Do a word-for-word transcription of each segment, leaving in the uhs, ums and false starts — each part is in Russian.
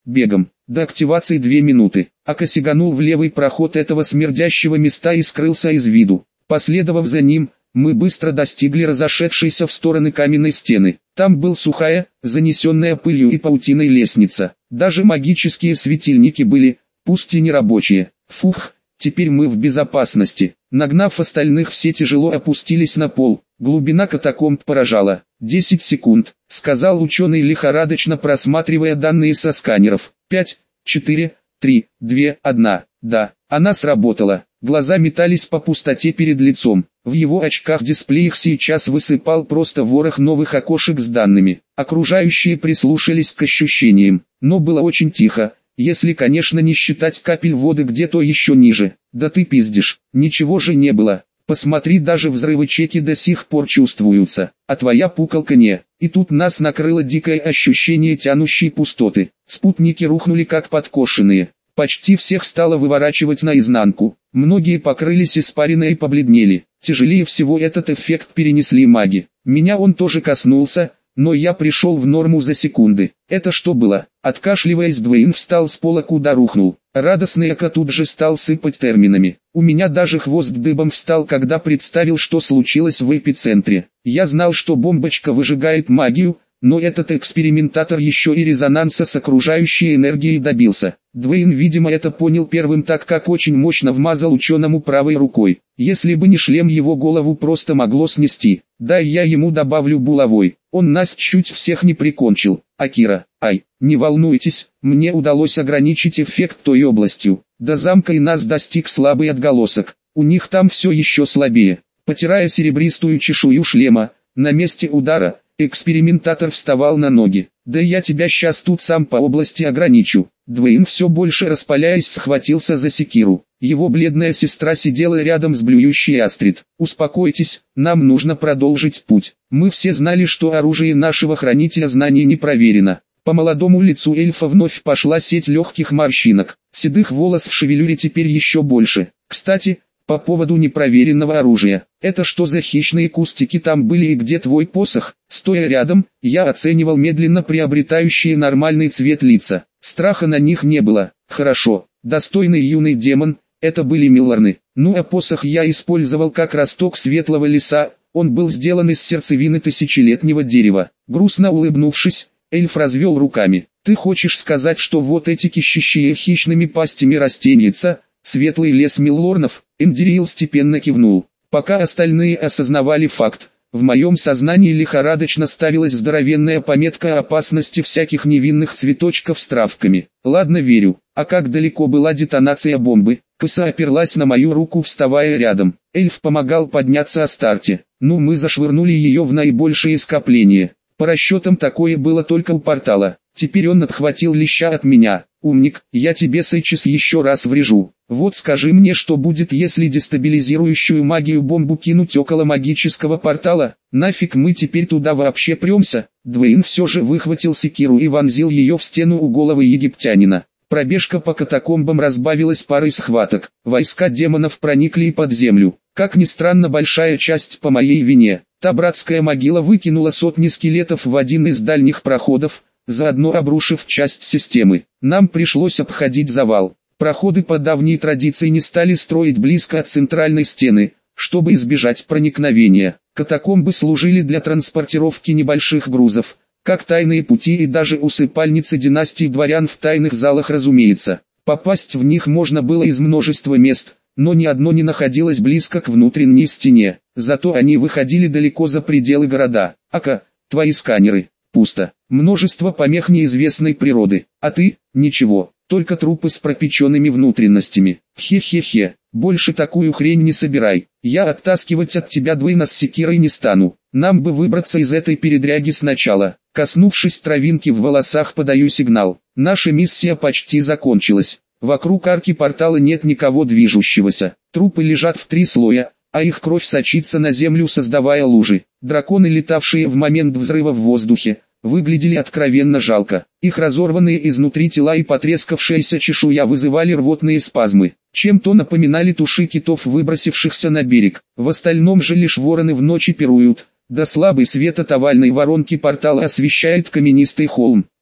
бегом. До активации две минуты. Ака сиганул в левый проход этого смердящего места и скрылся из виду. Последовав за ним, мы быстро достигли разошедшейся в стороны каменной стены. Там был сухая, занесенная пылью и паутиной лестница. Даже магические светильники были, пусть и не рабочие. Фух, теперь мы в безопасности. Нагнав остальных, все тяжело опустились на пол. Глубина катакомб поражала. «Десять секунд», — сказал ученый, лихорадочно просматривая данные со сканеров. «Пять, четыре, три, две, одна». Да, она сработала. Глаза метались по пустоте перед лицом. В его очках-дисплеях сейчас высыпал просто ворох новых окошек с данными. Окружающие прислушались к ощущениям, но было очень тихо, если, конечно, не считать капель воды где-то еще ниже. Да ты пиздишь, ничего же не было. Посмотри, даже взрывы чеки до сих пор чувствуются, а твоя пукалка не. И тут нас накрыло дикое ощущение тянущей пустоты. Спутники рухнули как подкошенные. Почти всех стало выворачивать наизнанку. Многие покрылись испариной и побледнели. Тяжелее всего этот эффект перенесли маги. Меня он тоже коснулся, но я пришел в норму за секунды. Это что было? Откашливаясь, Двейн встал с пола, куда рухнул. Радостный Ака тут же стал сыпать терминами. У меня даже хвост дыбом встал, когда представил, что случилось в эпицентре. Я знал, что бомбочка выжигает магию, но этот экспериментатор еще и резонанса с окружающей энергией добился. Двейн, видимо, это понял первым, так как очень мощно вмазал ученому правой рукой. Если бы не шлем, его голову просто могло снести. Да, я ему добавлю булавой. Он нас чуть всех не прикончил. Акира, ай, не волнуйтесь, мне удалось ограничить эффект той областью. До замка и нас достиг слабый отголосок. У них там все еще слабее. Потирая серебристую чешую шлема, на месте удара, экспериментатор вставал на ноги. Да я тебя сейчас тут сам по области ограничу. Двейн, все больше распаляясь, схватился за секиру. Его бледная сестра сидела рядом с блюющей Астрид. «Успокойтесь, нам нужно продолжить путь. Мы все знали, что оружие нашего хранителя знаний не проверено». По молодому лицу эльфа вновь пошла сеть легких морщинок. Седых волос в шевелюре теперь еще больше. «Кстати, по поводу непроверенного оружия. Это что за хищные кустики там были и где твой посох?» Стоя рядом, я оценивал медленно приобретающие нормальный цвет лица. Страха на них не было. Хорошо, достойный юный демон, это были Милларны. Ну а посох я использовал как росток светлого леса, он был сделан из сердцевины тысячелетнего дерева. Грустно улыбнувшись, эльф развел руками. Ты хочешь сказать, что вот эти кишащие хищными пастями растеньица, светлый лес Миллорнов? Эндирил степенно кивнул. Пока остальные осознавали факт, в моем сознании лихорадочно ставилась здоровенная пометка о опасности всяких невинных цветочков с травками. Ладно, верю. А как далеко была детонация бомбы? Кыса оперлась на мою руку, вставая рядом. Эльф помогал подняться Астарте. Ну, мы зашвырнули ее в наибольшее скопление. По расчетам такое было только у портала. Теперь он отхватил леща от меня. Умник, я тебе сейчас еще раз врежу. Вот скажи мне, что будет, если дестабилизирующую магию бомбу кинуть около магического портала? Нафиг мы теперь туда вообще премся? Двейн все же выхватил секиру и вонзил ее в стену у головы египтянина. Пробежка по катакомбам разбавилась парой схваток. Войска демонов проникли и под землю. Как ни странно, большая часть по моей вине. Та братская могила выкинула сотни скелетов в один из дальних проходов, заодно обрушив часть системы. Нам пришлось обходить завал. Проходы по давней традиции не стали строить близко от центральной стены, чтобы избежать проникновения. Катакомбы служили для транспортировки небольших грузов, как тайные пути и даже усыпальницы династий дворян в тайных залах, разумеется. Попасть в них можно было из множества мест, но ни одно не находилось близко к внутренней стене. Зато они выходили далеко за пределы города. Ака, твои сканеры. Пусто. Множество помех неизвестной природы. А ты? Ничего. Только трупы с пропеченными внутренностями. Хе-хе-хе. Больше такую хрень не собирай. Я оттаскивать от тебя Двейна с секирой не стану. Нам бы выбраться из этой передряги сначала. Коснувшись травинки в волосах, подаю сигнал. Наша миссия почти закончилась. Вокруг арки портала нет никого движущегося. Трупы лежат в три слоя, а их кровь сочится на землю, создавая лужи. Драконы, летавшие в момент взрыва в воздухе, выглядели откровенно жалко. Их разорванные изнутри тела и потрескавшаяся чешуя вызывали рвотные спазмы. Чем-то напоминали туши китов, выбросившихся на берег. В остальном же лишь вороны в ночи пируют. Да слабый свет от овальной воронки портала освещает каменистый холм.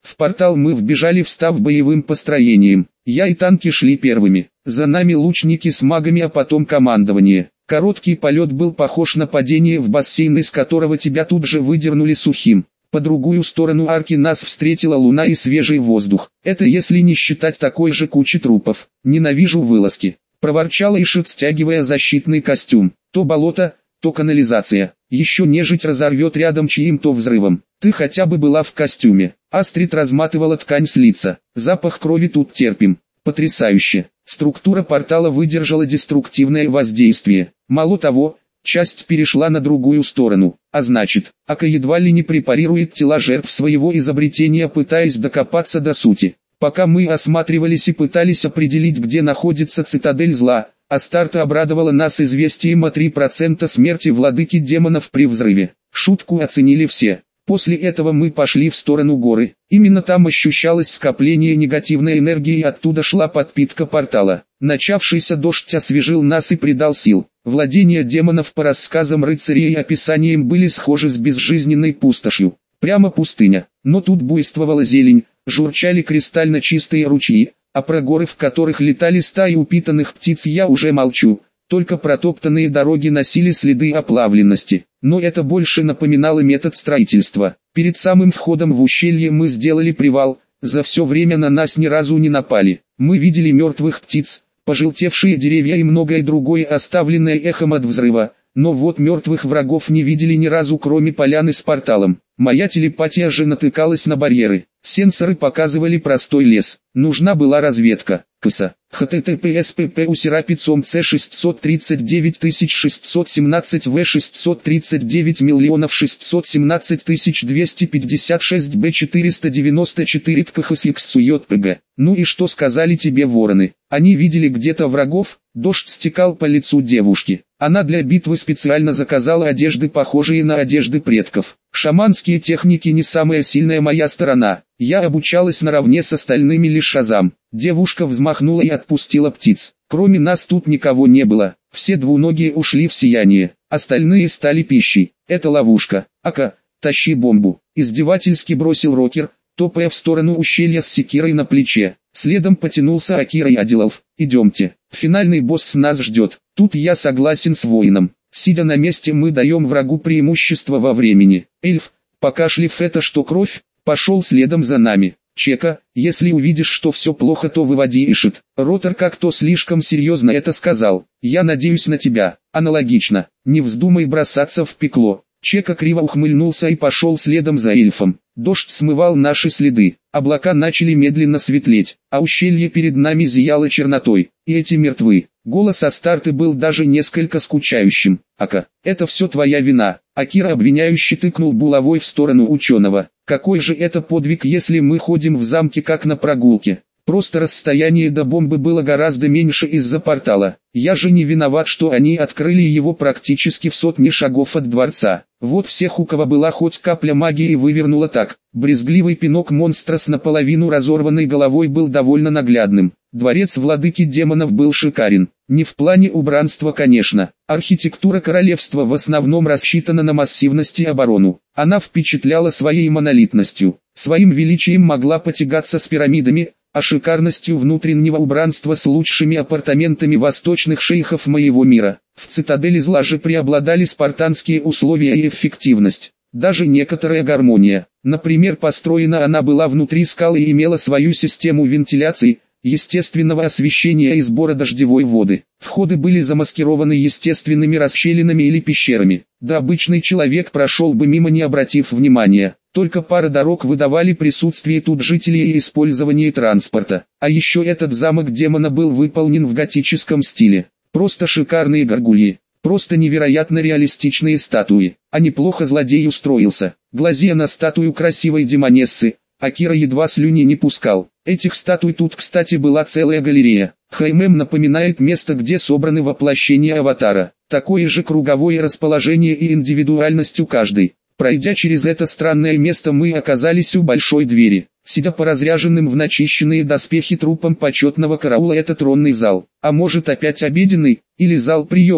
В портал мы вбежали, встав боевым построением. Я и танки шли первыми. За нами лучники с магами, а потом командование. Короткий полет был похож на падение в бассейн, из которого тебя тут же выдернули сухим. По другую сторону арки нас встретила луна и свежий воздух. Это если не считать такой же кучи трупов. Ненавижу вылазки. Проворчал Ишит, стягивая защитный костюм. То болото, то канализация. Еще нежить разорвет рядом чьим-то взрывом. Ты хотя бы была в костюме. Астрид разматывала ткань с лица. Запах крови тут терпим. Потрясающе. Структура портала выдержала деструктивное воздействие. Мало того, часть перешла на другую сторону. А значит, Ака едва ли не препарирует тела жертв своего изобретения, пытаясь докопаться до сути. Пока мы осматривались и пытались определить, где находится цитадель зла, Астарта обрадовала нас известием о три процента смерти владыки демонов при взрыве. Шутку оценили все. После этого мы пошли в сторону горы. Именно там ощущалось скопление негативной энергии, и оттуда шла подпитка портала. Начавшийся дождь освежил нас и придал сил. Владения демонов, по рассказам рыцарей и описаниям, были схожи с безжизненной пустошью. Прямо пустыня. Но тут буйствовала зелень, журчали кристально чистые ручьи, а про горы, в которых летали стаи упитанных птиц, я уже молчу. Только протоптанные дороги носили следы оплавленности. Но это больше напоминало метод строительства. Перед самым входом в ущелье мы сделали привал. За все время на нас ни разу не напали. Мы видели мертвых птиц, пожелтевшие деревья и многое другое, оставленное эхом от взрыва. Но вот мертвых врагов не видели ни разу, кроме поляны с порталом. Моя телепатия же натыкалась на барьеры. Сенсоры показывали простой лес. Нужна была разведка. КСА. https pp усерапицом c шестьсот тридцать девять тысяч шестьсот семнадцать в шестьсот тридцать девять миллионов шестьсот семнадцать тысяч двести пятьдесят шесть б четыреста девяносто четыре ткхсиксуйотпг. Ну и что сказали тебе вороны? Они видели где-то врагов? Дождь стекал по лицу девушки. Она для битвы специально заказала одежды, похожие на одежды предков. Шаманские техники не самая сильная моя сторона. Я обучалась наравне с остальными лишь азам. Девушка взмахнула и отпустила птиц. Кроме нас тут никого не было. Все двуногие ушли в сияние. Остальные стали пищей. Это ловушка. Ака, тащи бомбу. Издевательски бросил Рокер, топая в сторону ущелья с секирой на плече. Следом потянулся Акира и Адилов. Идемте. Финальный босс нас ждет. Тут я согласен с воином. Сидя на месте, мы даем врагу преимущество во времени. Эльф, покашлив это что кровь, пошел следом за нами. Чека, если увидишь, что все плохо, то выводи Ишит. Ротор как-то слишком серьезно это сказал. Я надеюсь на тебя. Аналогично. Не вздумай бросаться в пекло. Чека криво ухмыльнулся и пошел следом за эльфом. Дождь смывал наши следы. Облака начали медленно светлеть, а ущелье перед нами зияло чернотой. И эти мертвы. Голос Астарты был даже несколько скучающим. Ака, это все твоя вина. Акира обвиняюще тыкнул булавой в сторону ученого. Какой же это подвиг, если мы ходим в замке как на прогулке? Просто расстояние до бомбы было гораздо меньше из-за портала. Я же не виноват, что они открыли его практически в сотне шагов от дворца. Вот всех, у кого была хоть капля магии, вывернула так. Брезгливый пинок монстра с наполовину разорванной головой был довольно наглядным. Дворец владыки демонов был шикарен. Не в плане убранства, конечно. Архитектура королевства в основном рассчитана на массивность и оборону. Она впечатляла своей монолитностью. Своим величием могла потягаться с пирамидами, а шикарностью внутреннего убранства с лучшими апартаментами восточных шейхов моего мира. В цитадели зла же преобладали спартанские условия и эффективность. Даже некоторая гармония. Например, построена она была внутри скалы и имела свою систему вентиляции, естественного освещения и сбора дождевой воды. Входы были замаскированы естественными расщелинами или пещерами. Да обычный человек прошел бы мимо, не обратив внимания. Только пара дорог выдавали присутствие тут жителей и использование транспорта. А еще этот замок демона был выполнен в готическом стиле. Просто шикарные горгульи. Просто невероятно реалистичные статуи. А неплохо злодей устроился. Глазея на статую красивой демонессы, Акира едва слюни не пускал. Этих статуй тут, кстати, была целая галерея. Хаймем напоминает место, где собраны воплощения аватара. Такое же круговое расположение и индивидуальность у каждой. Пройдя через это странное место, мы оказались у большой двери. Сидя по разряженным в начищенные доспехи трупам почетного караула, это тронный зал. А может, опять обеденный, или зал приемов.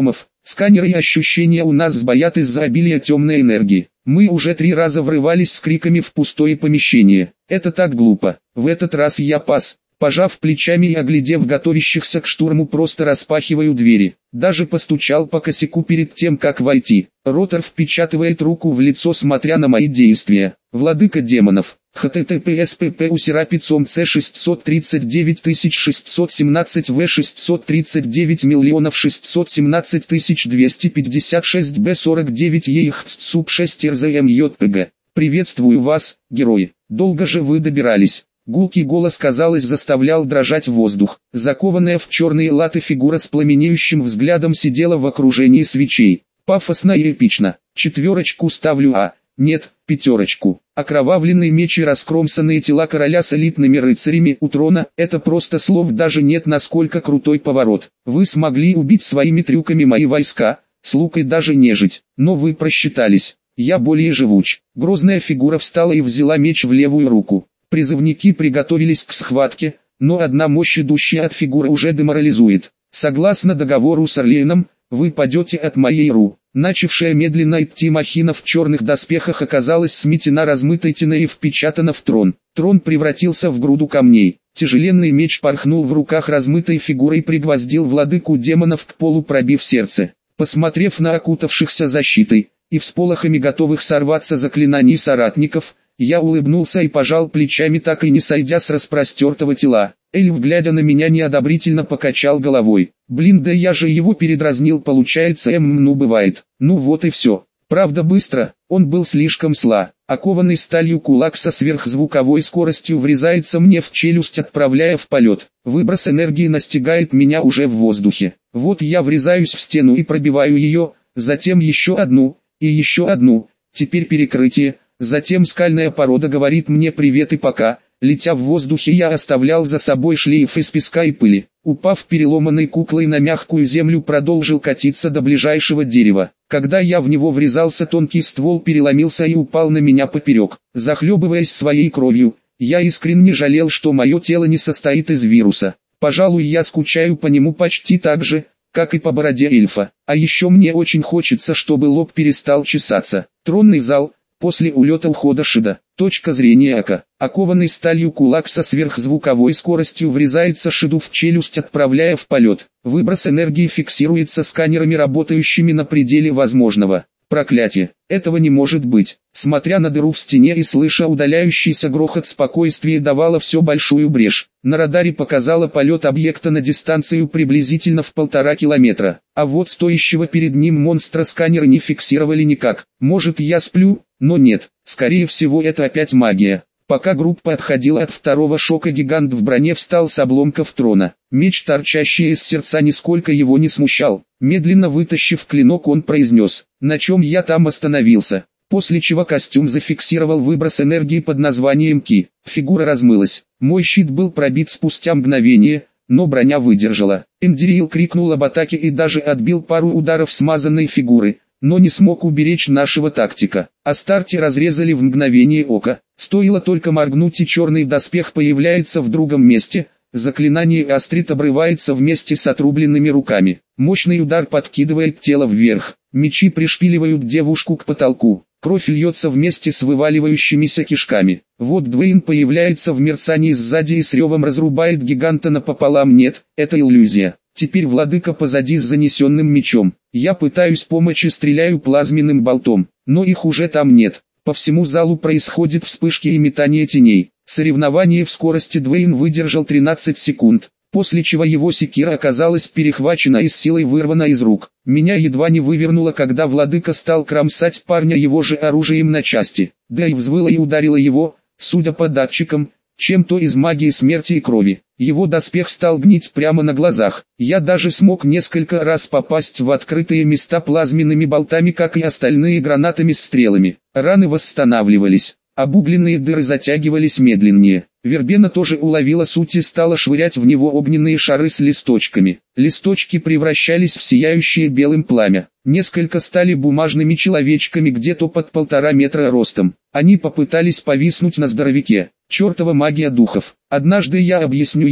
Сканеры и ощущения у нас сбоят из-за обилия темной энергии. Мы уже три раза врывались с криками в пустое помещение. Это так глупо. В этот раз я пас. Пожав плечами и оглядев готовящихся к штурму, просто распахиваю двери. Даже постучал по косяку перед тем, как войти. Ротор впечатывает руку в лицо, смотря на мои действия. Владыка демонов. эйч ти ти пи эс пи пи у серапицом си шестьсот тридцать девять тысяч шестьсот семнадцать вэ шестьсот тридцать девять миллионов шестьсот семнадцать тысяч двести пятьдесят шесть бэ сорок девять ЕХСУП шесть РЗМ-ЙПГ. Приветствую вас, герои. Долго же вы добирались. Гулкий голос, казалось, заставлял дрожать воздух. Закованная в черные латы фигура с пламенеющим взглядом сидела в окружении свечей. Пафосно и эпично. Четверочку ставлю, а... Нет, пятерочку. Окровавленные мечи, раскромсанные тела короля с элитными рыцарями у трона, это просто слов даже нет, насколько крутой поворот. Вы смогли убить своими трюками мои войска, слуг и даже нежить, но вы просчитались. Я более живуч. Грозная фигура встала и взяла меч в левую руку. Призывники приготовились к схватке, но одна мощь, идущая от фигуры, уже деморализует. Согласно договору с Орлеаном, вы падете от моей ру. Начавшая медленно идти махина в черных доспехах оказалась сметена размытой тиной и впечатана в трон. Трон превратился в груду камней. Тяжеленный меч порхнул в руках размытой фигуры и пригвоздил владыку демонов к полу, пробив сердце. Посмотрев на окутавшихся защитой и всполохами готовых сорваться заклинаний соратников, я улыбнулся и пожал плечами, так и не сойдя с распростертого тела. Эльф, глядя на меня, неодобрительно покачал головой. Блин, да я же его передразнил, получается, эм, ну бывает. Ну вот и все. Правда, быстро, он был слишком сла. Окованный сталью кулак со сверхзвуковой скоростью врезается мне в челюсть, отправляя в полет. Выброс энергии настигает меня уже в воздухе. Вот я врезаюсь в стену и пробиваю ее, затем еще одну, и еще одну, теперь перекрытие. Затем скальная порода говорит мне привет и пока. Летя в воздухе, я оставлял за собой шлейф из песка и пыли. Упав переломанной куклой на мягкую землю, продолжил катиться до ближайшего дерева. Когда я в него врезался, тонкий ствол переломился и упал на меня поперек. Захлебываясь своей кровью, я искренне жалел, что мое тело не состоит из вируса. Пожалуй, я скучаю по нему почти так же, как и по бороде эльфа. А еще мне очень хочется, чтобы лоб перестал чесаться. Тронный зал. После улета ухода Шида. Точка зрения Ака. Окованный сталью кулак со сверхзвуковой скоростью врезается Шиду в челюсть, отправляя в полет. Выброс энергии фиксируется сканерами, работающими на пределе возможного. Проклятие. Этого не может быть. Смотря на дыру в стене и слыша удаляющийся грохот, спокойствие давало все большую брешь. На радаре показало полет объекта на дистанцию приблизительно в полтора километра. А вот стоящего перед ним монстра сканеры не фиксировали никак. Может, я сплю? Но нет, скорее всего это опять магия. Пока группа отходила от второго шока, гигант в броне встал с обломков трона. Меч, торчащий из сердца, нисколько его не смущал. Медленно вытащив клинок, он произнес: «На чем я там остановился?» После чего костюм зафиксировал выброс энергии под названием Ки. Фигура размылась. Мой щит был пробит спустя мгновение, но броня выдержала. Эндириил крикнул об атаке и даже отбил пару ударов смазанной фигуры, но не смог уберечь нашего тактика. Астарти разрезали в мгновение ока. Стоило только моргнуть, и черный доспех появляется в другом месте. Заклинание Астрид обрывается вместе с отрубленными руками. Мощный удар подкидывает тело вверх. Мечи пришпиливают девушку к потолку. Кровь льется вместе с вываливающимися кишками. Вот Двейн появляется в мерцании сзади и с ревом разрубает гиганта напополам. Нет, это иллюзия. Теперь владыка позади с занесенным мечом. Я пытаюсь помочь и стреляю плазменным болтом, но их уже там нет. По всему залу происходят вспышки и метание теней. Соревнование в скорости. Двейн выдержал тринадцать секунд, после чего его секира оказалась перехвачена и с силой вырвана из рук. Меня едва не вывернуло, когда владыка стал кромсать парня его же оружием на части. Да и взвыла и ударила его, судя по датчикам, чем-то из магии смерти и крови. Его доспех стал гнить прямо на глазах. Я даже смог несколько раз попасть в открытые места плазменными болтами, как и остальные гранатами с стрелами. Раны восстанавливались. Обугленные дыры затягивались медленнее. Вербена тоже уловила суть и стала швырять в него огненные шары с листочками. Листочки превращались в сияющее белым пламя. Несколько стали бумажными человечками где-то под полтора метра ростом. Они попытались повиснуть на здоровяке. Чертова магия духов. Однажды я объясню ее.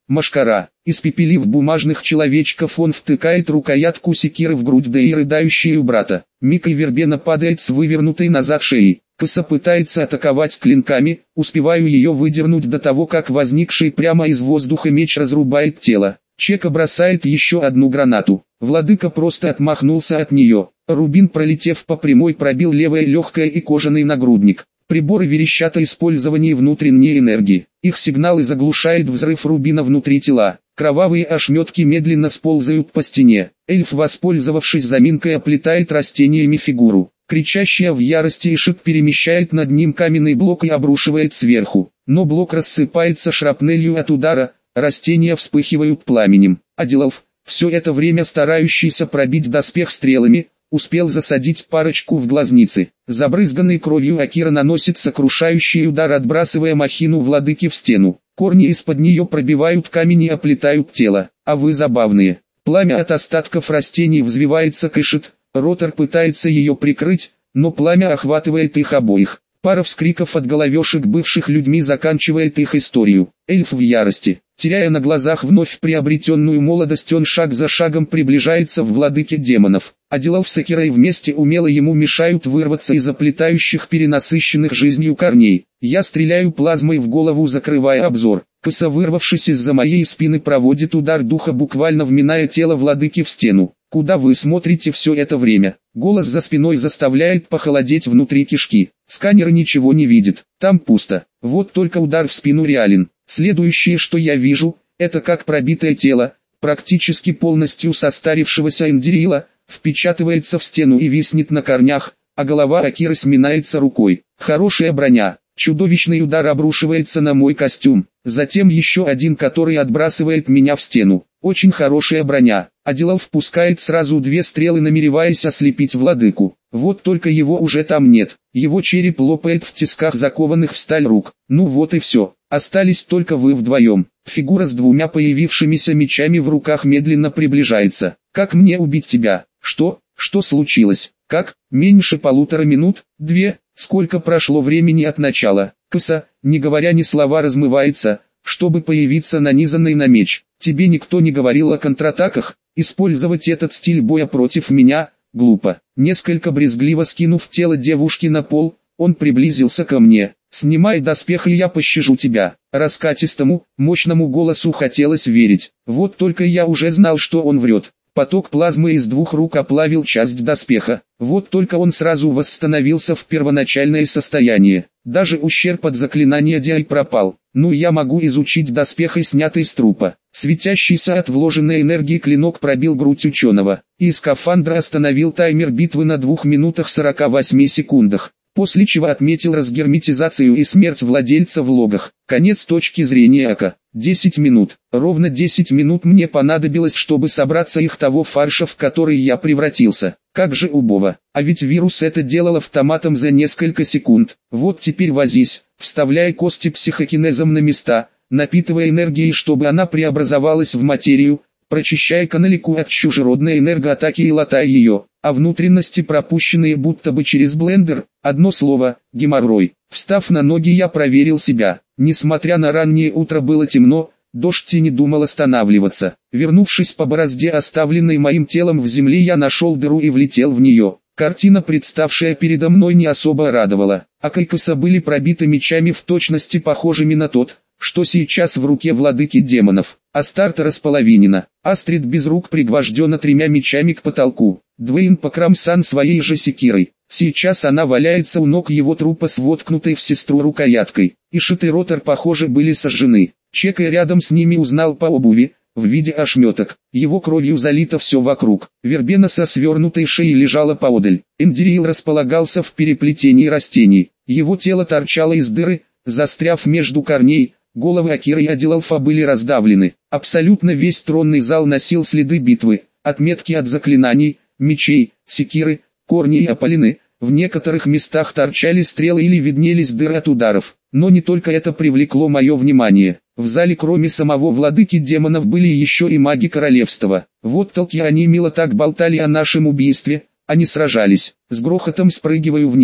Машкара. Испепелив бумажных человечков, он втыкает рукоятку секиры в грудь да и рыдающую брата. Мика и Вербена падает с вывернутой назад шеей. Кыса пытается атаковать клинками, успеваю ее выдернуть до того, как возникший прямо из воздуха меч разрубает тело. Чека бросает еще одну гранату. Владыка просто отмахнулся от нее. Рубин, пролетев по прямой, пробил левое легкое и кожаный нагрудник. Приборы верещат о использовании внутренней энергии. Их сигналы заглушает взрыв рубина внутри тела. Кровавые ошметки медленно сползают по стене. Эльф, воспользовавшись заминкой, оплетает растениями фигуру. Кричащая в ярости Ишит перемещает над ним каменный блок и обрушивает сверху. Но блок рассыпается шрапнелью от удара, растения вспыхивают пламенем. Адилов, все это время старающийся пробить доспех стрелами, успел засадить парочку в глазницы. Забрызганный кровью Акира наносит сокрушающий удар, отбрасывая махину владыки в стену. Корни из-под нее пробивают камень и оплетают тело. А вы забавные. Пламя от остатков растений взвивается к Ишит. Ротор пытается ее прикрыть, но пламя охватывает их обоих. Пара вскриков от головешек бывших людьми заканчивает их историю. Эльф в ярости. Теряя на глазах вновь приобретенную молодость, он шаг за шагом приближается в владыке демонов. Адилов с Акирой вместе умело ему мешают вырваться из оплетающих перенасыщенных жизнью корней. Я стреляю плазмой в голову, закрывая обзор. Кыса, вырвавшись из-за моей спины, проводит удар духа, буквально вминая тело владыки в стену. Куда вы смотрите все это время? Голос за спиной заставляет похолодеть внутри кишки. Сканер ничего не видит. Там пусто. Вот только удар в спину реален. Следующее, что я вижу, это как пробитое тело, практически полностью состарившегося Эндирила, впечатывается в стену и виснет на корнях, а голова Акиры сминается рукой. Хорошая броня. Чудовищный удар обрушивается на мой костюм. Затем еще один, который отбрасывает меня в стену. Очень хорошая броня. Адилов впускает сразу две стрелы, намереваясь ослепить владыку. Вот только его уже там нет. Его череп лопает в тисках закованных в сталь рук. Ну вот и все. Остались только вы вдвоем. Фигура с двумя появившимися мечами в руках медленно приближается. Как мне убить тебя? Что? Что случилось? Как? Меньше полутора минут? Две? Сколько прошло времени от начала? Кыса, не говоря ни слова, размывается, чтобы появиться нанизанный на меч. Тебе никто не говорил о контратаках? Использовать этот стиль боя против меня? Глупо. Несколько брезгливо скинув тело девушки на пол, он приблизился ко мне. «Снимай доспех, и я пощажу тебя». Раскатистому, мощному голосу хотелось верить. Вот только я уже знал, что он врет. Поток плазмы из двух рук оплавил часть доспеха. Вот только он сразу восстановился в первоначальное состояние. Даже ущерб от заклинания Диай пропал. Ну, я могу изучить доспех, и снятый с трупа. Светящийся от вложенной энергии клинок пробил грудь ученого. И скафандр остановил таймер битвы на двух минутах сорока восьми секундах. После чего отметил разгерметизацию и смерть владельца в логах. Конец точки зрения Ака. десять минут. Ровно десять минут мне понадобилось, чтобы собраться их того фарша, в который я превратился. Как же убого. А ведь вирус это делал автоматом за несколько секунд. Вот теперь возись, вставляя кости психокинезом на места, напитывая энергией, чтобы она преобразовалась в материю, прочищая каналику от чужеродной энергоатаки и латая ее, а внутренности, пропущенные будто бы через блендер, одно слово – геморрой. Встав на ноги, я проверил себя. Несмотря на раннее утро, было темно, дождь и не думал останавливаться. Вернувшись по борозде, оставленной моим телом в земле, я нашел дыру и влетел в нее. Картина, представшая передо мной, не особо радовала. Ака и Кыса были пробиты мечами в точности похожими на тот, что сейчас в руке владыки демонов. Астарта располовинена. Астрид без рук пригвождена тремя мечами к потолку. Двейн покромсан своей же секирой. Сейчас она валяется у ног его трупа с воткнутой в сестру рукояткой. Ишит и Ротор, похоже, были сожжены. Чекай рядом с ними узнал по обуви, в виде ошметок. Его кровью залито все вокруг. Вербена со свернутой шеей лежала поодаль. Эндирил располагался в переплетении растений. Его тело торчало из дыры, застряв между корней. Головы Акиры и Адилалфа были раздавлены. Абсолютно весь тронный зал носил следы битвы, отметки от заклинаний, мечей, секиры, корни и опалины. В некоторых местах торчали стрелы или виднелись дыры от ударов. Но не только это привлекло мое внимание. В зале кроме самого владыки демонов были еще и маги королевства. Вот толки они мило так болтали о нашем убийстве, они сражались. С грохотом спрыгиваю вниз.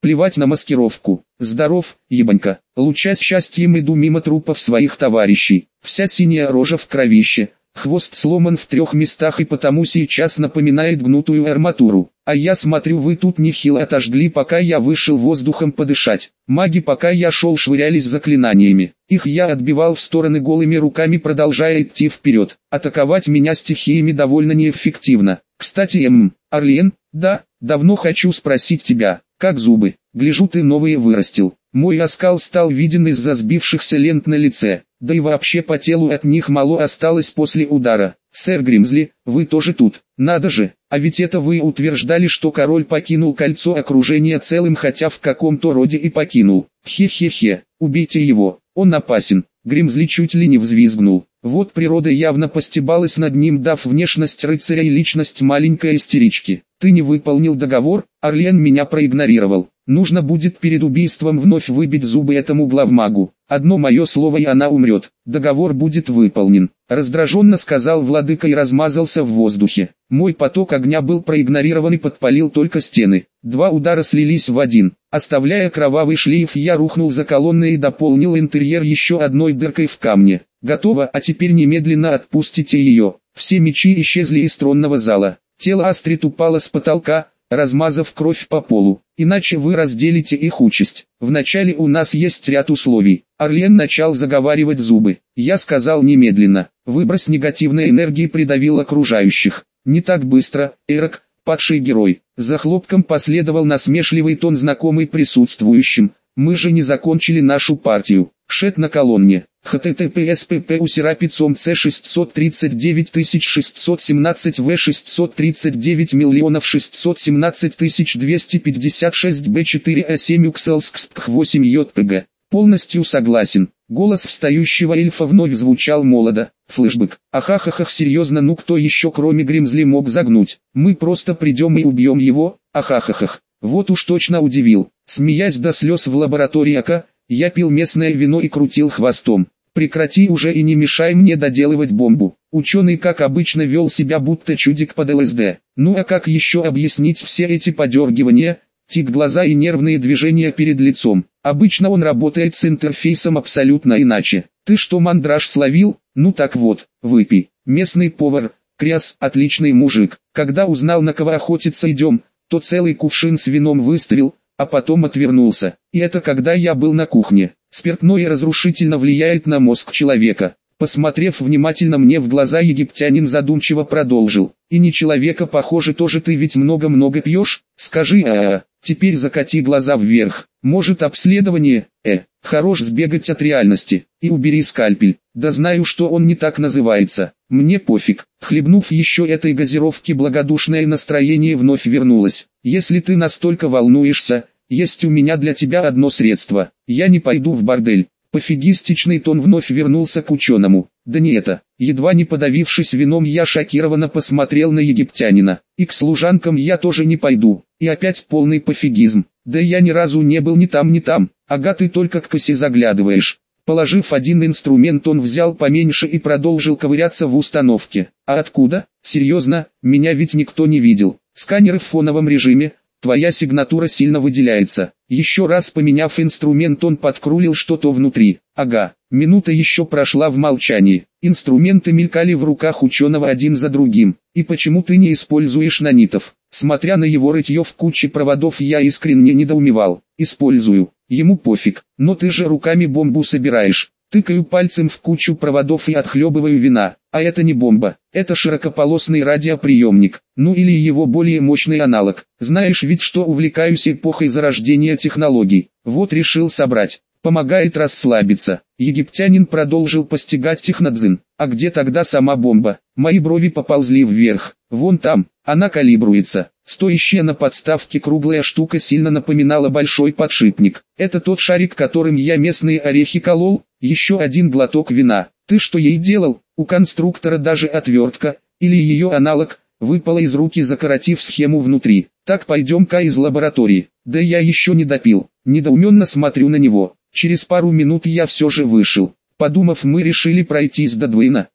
Плевать на маскировку. Здоров, ебанька. Лучась счастьем иду мимо трупов своих товарищей. Вся синяя рожа в кровище. Хвост сломан в трех местах и потому сейчас напоминает гнутую арматуру. А я смотрю, вы тут нехило отожгли, пока я вышел воздухом подышать. Маги, пока я шел, швырялись заклинаниями. Их я отбивал в стороны голыми руками, продолжая идти вперед. Атаковать меня стихиями довольно неэффективно. Кстати, эм, Орлен, да, давно хочу спросить тебя, как зубы? Гляжу, ты новые вырастил. Мой оскал стал виден из-за сбившихся лент на лице, да и вообще по телу от них мало осталось после удара. Сэр Гримзли, вы тоже тут? Надо же, а ведь это вы утверждали, что король покинул кольцо окружения целым, хотя в каком-то роде и покинул. Хе-хе-хе, убейте его, он опасен. Гримзли чуть ли не взвизгнул. Вот природа явно постебалась над ним, дав внешность рыцаря и личность маленькой истерички. Ты не выполнил договор, Орлен меня проигнорировал. Нужно будет перед убийством вновь выбить зубы этому главмагу. Одно мое слово и она умрет. Договор будет выполнен. Раздраженно сказал владыка и размазался в воздухе. Мой поток огня был проигнорирован и подпалил только стены. Два удара слились в один. Оставляя кровавый шлейф, я рухнул за колонной и дополнил интерьер еще одной дыркой в камне. Готово, а теперь немедленно отпустите ее. Все мечи исчезли из тронного зала. Тело Астрид упало с потолка, размазав кровь по полу. Иначе вы разделите их участь. Вначале у нас есть ряд условий. Орлен начал заговаривать зубы. Я сказал немедленно. Выброс негативной энергии придавил окружающих. Не так быстро, Эрок, падший герой. За хлопком последовал насмешливый тон, знакомый присутствующим. Мы же не закончили нашу партию. Шет на колонне. https pp усерапицом c шестьсот тридцать девять тысяч шестьсот семнадцать в шестьсот тридцать девять миллионов шестьсот семнадцать тысяч двести пятьдесят шесть б четыре а семь укселскспх восемь jpg. Полностью согласен. Голос встающего эльфа вновь звучал молодо. Флэшбэк. Ахахахах, серьезно, ну кто еще кроме Гримзли мог загнуть? Мы просто придем и убьем его? Ахахахах. Вот уж точно удивил. Смеясь до слез в лаборатории АК, я пил местное вино и крутил хвостом. Прекрати уже и не мешай мне доделывать бомбу. Ученый, как обычно, вел себя будто чудик под ЛСД. Ну а как еще объяснить все эти подергивания, тик глаза и нервные движения перед лицом? Обычно он работает с интерфейсом абсолютно иначе. Ты что, мандраж словил? Ну так вот, выпей. Местный повар, Кряс, отличный мужик. Когда узнал, на кого охотиться идем, то целый кувшин с вином выставил, а потом отвернулся. И это когда я был на кухне. Спиртное разрушительно влияет на мозг человека. Посмотрев внимательно мне в глаза, египтянин задумчиво продолжил. И не человека, похоже, тоже ты ведь много-много пьешь? Скажи, а, -а, -а. Теперь закати глаза вверх. Может, обследование? Э, хорош сбегать от реальности. И убери скальпель. Да знаю, что он не так называется. Мне пофиг. Хлебнув еще этой газировки, благодушное настроение вновь вернулось. Если ты настолько волнуешься, есть у меня для тебя одно средство. Я не пойду в бордель. Пофигистичный тон вновь вернулся к ученому. Да не это. Едва не подавившись вином, я шокированно посмотрел на египтянина. И к служанкам я тоже не пойду. И опять полный пофигизм. Да я ни разу не был ни там ни там. Ага, ты только к косе заглядываешь. Положив один инструмент, он взял поменьше и продолжил ковыряться в установке. А откуда? Серьезно, меня ведь никто не видел. Сканеры в фоновом режиме. Твоя сигнатура сильно выделяется. Еще раз поменяв инструмент, он подкрулил что-то внутри. Ага, минута еще прошла в молчании. Инструменты мелькали в руках ученого один за другим. И почему ты не используешь нанитов? Смотря на его рытье в куче проводов, я искренне недоумевал. Использую. Ему пофиг. Но ты же руками бомбу собираешь. Тыкаю пальцем в кучу проводов и отхлебываю вина. А это не бомба, это широкополосный радиоприемник, ну или его более мощный аналог. Знаешь ведь, что увлекаюсь эпохой зарождения технологий. Вот решил собрать. Помогает расслабиться. Египтянин продолжил постигать технодзин. А где тогда сама бомба? Мои брови поползли вверх. Вон там, она калибруется. Стоящая на подставке круглая штука сильно напоминала большой подшипник. Это тот шарик, которым я местные орехи колол. Еще один глоток вина. Ты что ей делал? У конструктора даже отвертка, или ее аналог, выпала из руки, закоротив схему внутри. Так, пойдем-ка из лаборатории. Да я еще не допил. Недоуменно смотрю на него. Через пару минут я все же вышел. Подумав, мы решили пройтись до Двейна.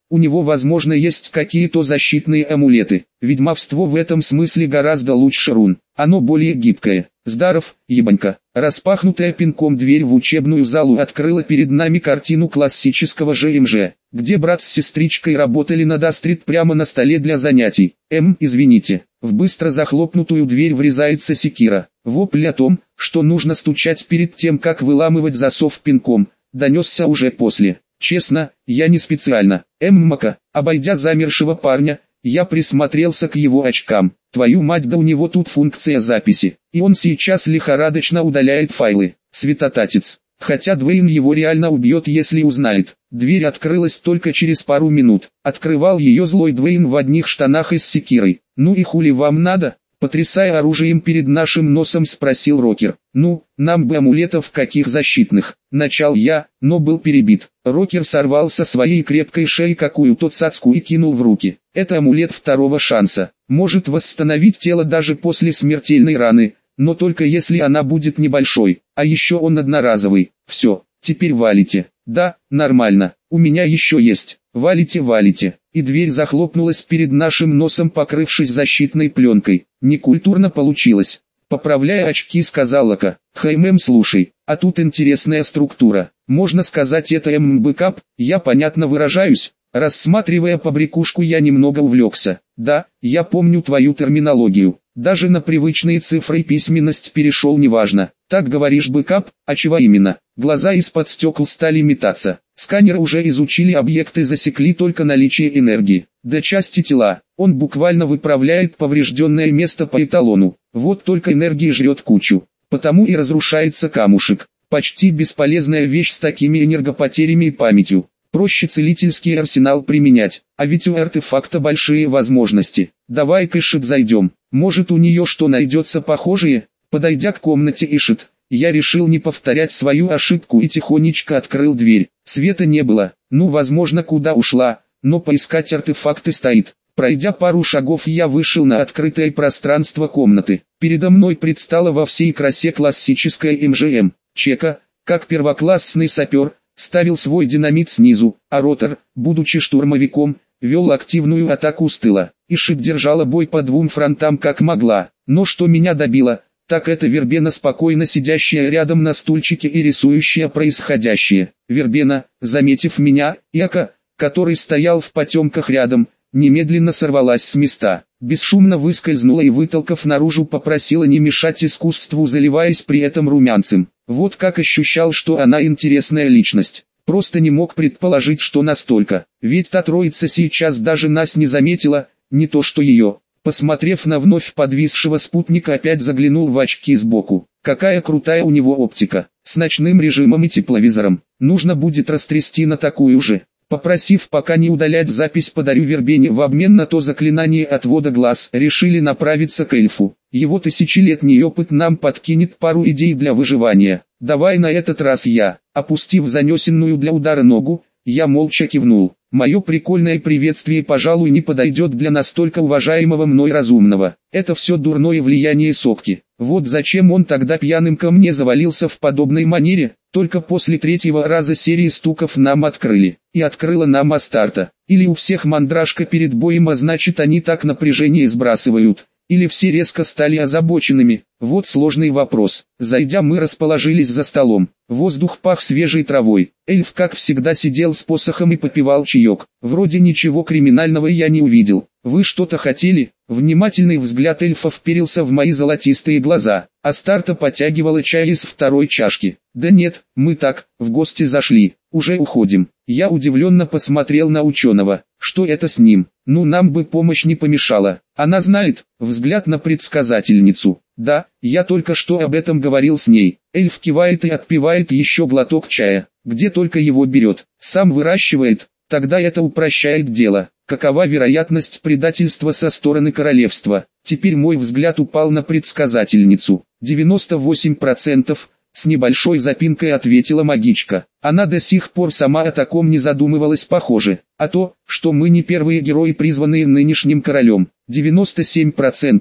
У него, возможно, есть какие-то защитные амулеты. Ведьмовство в этом смысле гораздо лучше рун. Оно более гибкое. Здаров, ебанька. Распахнутая пинком дверь в учебную залу открыла перед нами картину классического ЖМЖ, где брат с сестричкой работали над Астрид прямо на столе для занятий. Эм, извините. В быстро захлопнутую дверь врезается секира. Вопль о том, что нужно стучать перед тем, как выламывать засов пинком, донесся уже после. Честно, я не специально. Эммака, обойдя замершего парня, я присмотрелся к его очкам. Твою мать, да у него тут функция записи. И он сейчас лихорадочно удаляет файлы. Святотатец. Хотя Двейн его реально убьет, если узнает. Дверь открылась только через пару минут. Открывал ее злой Двейн в одних штанах и с секирой. «Ну и хули вам надо?» Потрясая оружием перед нашим носом, спросил Рокер. «Ну, нам бы амулетов каких защитных?» Начал я, но был перебит. Рокер сорвал со своей крепкой шеи какую-то цацку и кинул в руки. «Это амулет второго шанса. Может восстановить тело даже после смертельной раны, но только если она будет небольшой. А еще он одноразовый. Все, теперь валите». «Да, нормально. У меня еще есть. Валите, валите». И дверь захлопнулась перед нашим носом, покрывшись защитной пленкой. Некультурно получилось. Поправляя очки, сказал Лака. «Хаймэм, слушай, а тут интересная структура. Можно сказать, это эм-бэкап, я понятно выражаюсь?» Рассматривая побрякушку, я немного увлекся. «Да, я помню твою терминологию. Даже на привычные цифры и письменность перешел, неважно. Так говоришь бэкап, а чего именно?» Глаза из-под стекол стали метаться. Сканеры уже изучили объекты, засекли только наличие энергии. До части тела. Он буквально выправляет поврежденное место по эталону. Вот только энергии жрет кучу. Потому и разрушается камушек. Почти бесполезная вещь с такими энергопотерями и памятью. Проще целительский арсенал применять, а ведь у артефакта большие возможности. Давай-ка, Ишит, зайдем. Может, у нее что найдется похожее? Подойдя к комнате Ишит, я решил не повторять свою ошибку и тихонечко открыл дверь. Света не было, ну возможно куда ушла, но поискать артефакты стоит. Пройдя пару шагов, я вышел на открытое пространство комнаты. Передо мной предстала во всей красе классическая эм жэ эм. Чека, как первоклассный сапер, ставил свой динамит снизу, а Ротор, будучи штурмовиком, вел активную атаку с тыла. Ишит держала бой по двум фронтам как могла, но что меня добило, так это Вербена, спокойно сидящая рядом на стульчике и рисующая происходящее. Вербена, заметив меня, и Ака, который стоял в потемках рядом, немедленно сорвалась с места, бесшумно выскользнула и, вытолкав наружу, попросила не мешать искусству, заливаясь при этом румянцем. Вот как ощущал, что она интересная личность. Просто не мог предположить, что настолько. Ведь та троица сейчас даже нас не заметила, не то что ее. Посмотрев на вновь подвисшего спутника, опять заглянул в очки сбоку. Какая крутая у него оптика. С ночным режимом и тепловизором. Нужно будет растрясти на такую же. Попросив пока не удалять запись, подарю Вербене в обмен на то заклинание отвода глаз, решили направиться к эльфу. Его тысячелетний опыт нам подкинет пару идей для выживания. Давай на этот раз я. Опустив занесенную для удара ногу, я молча кивнул. Мое прикольное приветствие, пожалуй, не подойдет для настолько уважаемого мной разумного. Это все дурное влияние Сокки. Вот зачем он тогда пьяным ко мне завалился в подобной манере. Только после третьего раза серии стуков нам открыли. И открыла нам Астарта. Или у всех мандрашка перед боем, а значит они так напряжение сбрасывают. Или все резко стали озабоченными. Вот сложный вопрос. Зайдя, мы расположились за столом. Воздух пах свежей травой. Эльф, как всегда, сидел с посохом и попивал чаек. Вроде ничего криминального я не увидел. Вы что-то хотели? Внимательный взгляд эльфа вперился в мои золотистые глаза. Астарта потягивала чай из второй чашки. Да нет, мы так, в гости зашли. Уже уходим. Я удивленно посмотрел на ученого. Что это с ним? Ну, нам бы помощь не помешала. Она знает. Взгляд на предсказательницу. Да, я только что об этом говорил с ней. Эльф кивает и отпивает еще глоток чая. Где только его берет. Сам выращивает. Тогда это упрощает дело. Какова вероятность предательства со стороны королевства? Теперь мой взгляд упал на предсказательницу. девяносто восемь процентов, с небольшой запинкой ответила магичка. Она до сих пор сама о таком не задумывалась, похоже. А то, что мы не первые герои, призванные нынешним королем. девяносто семь процентов,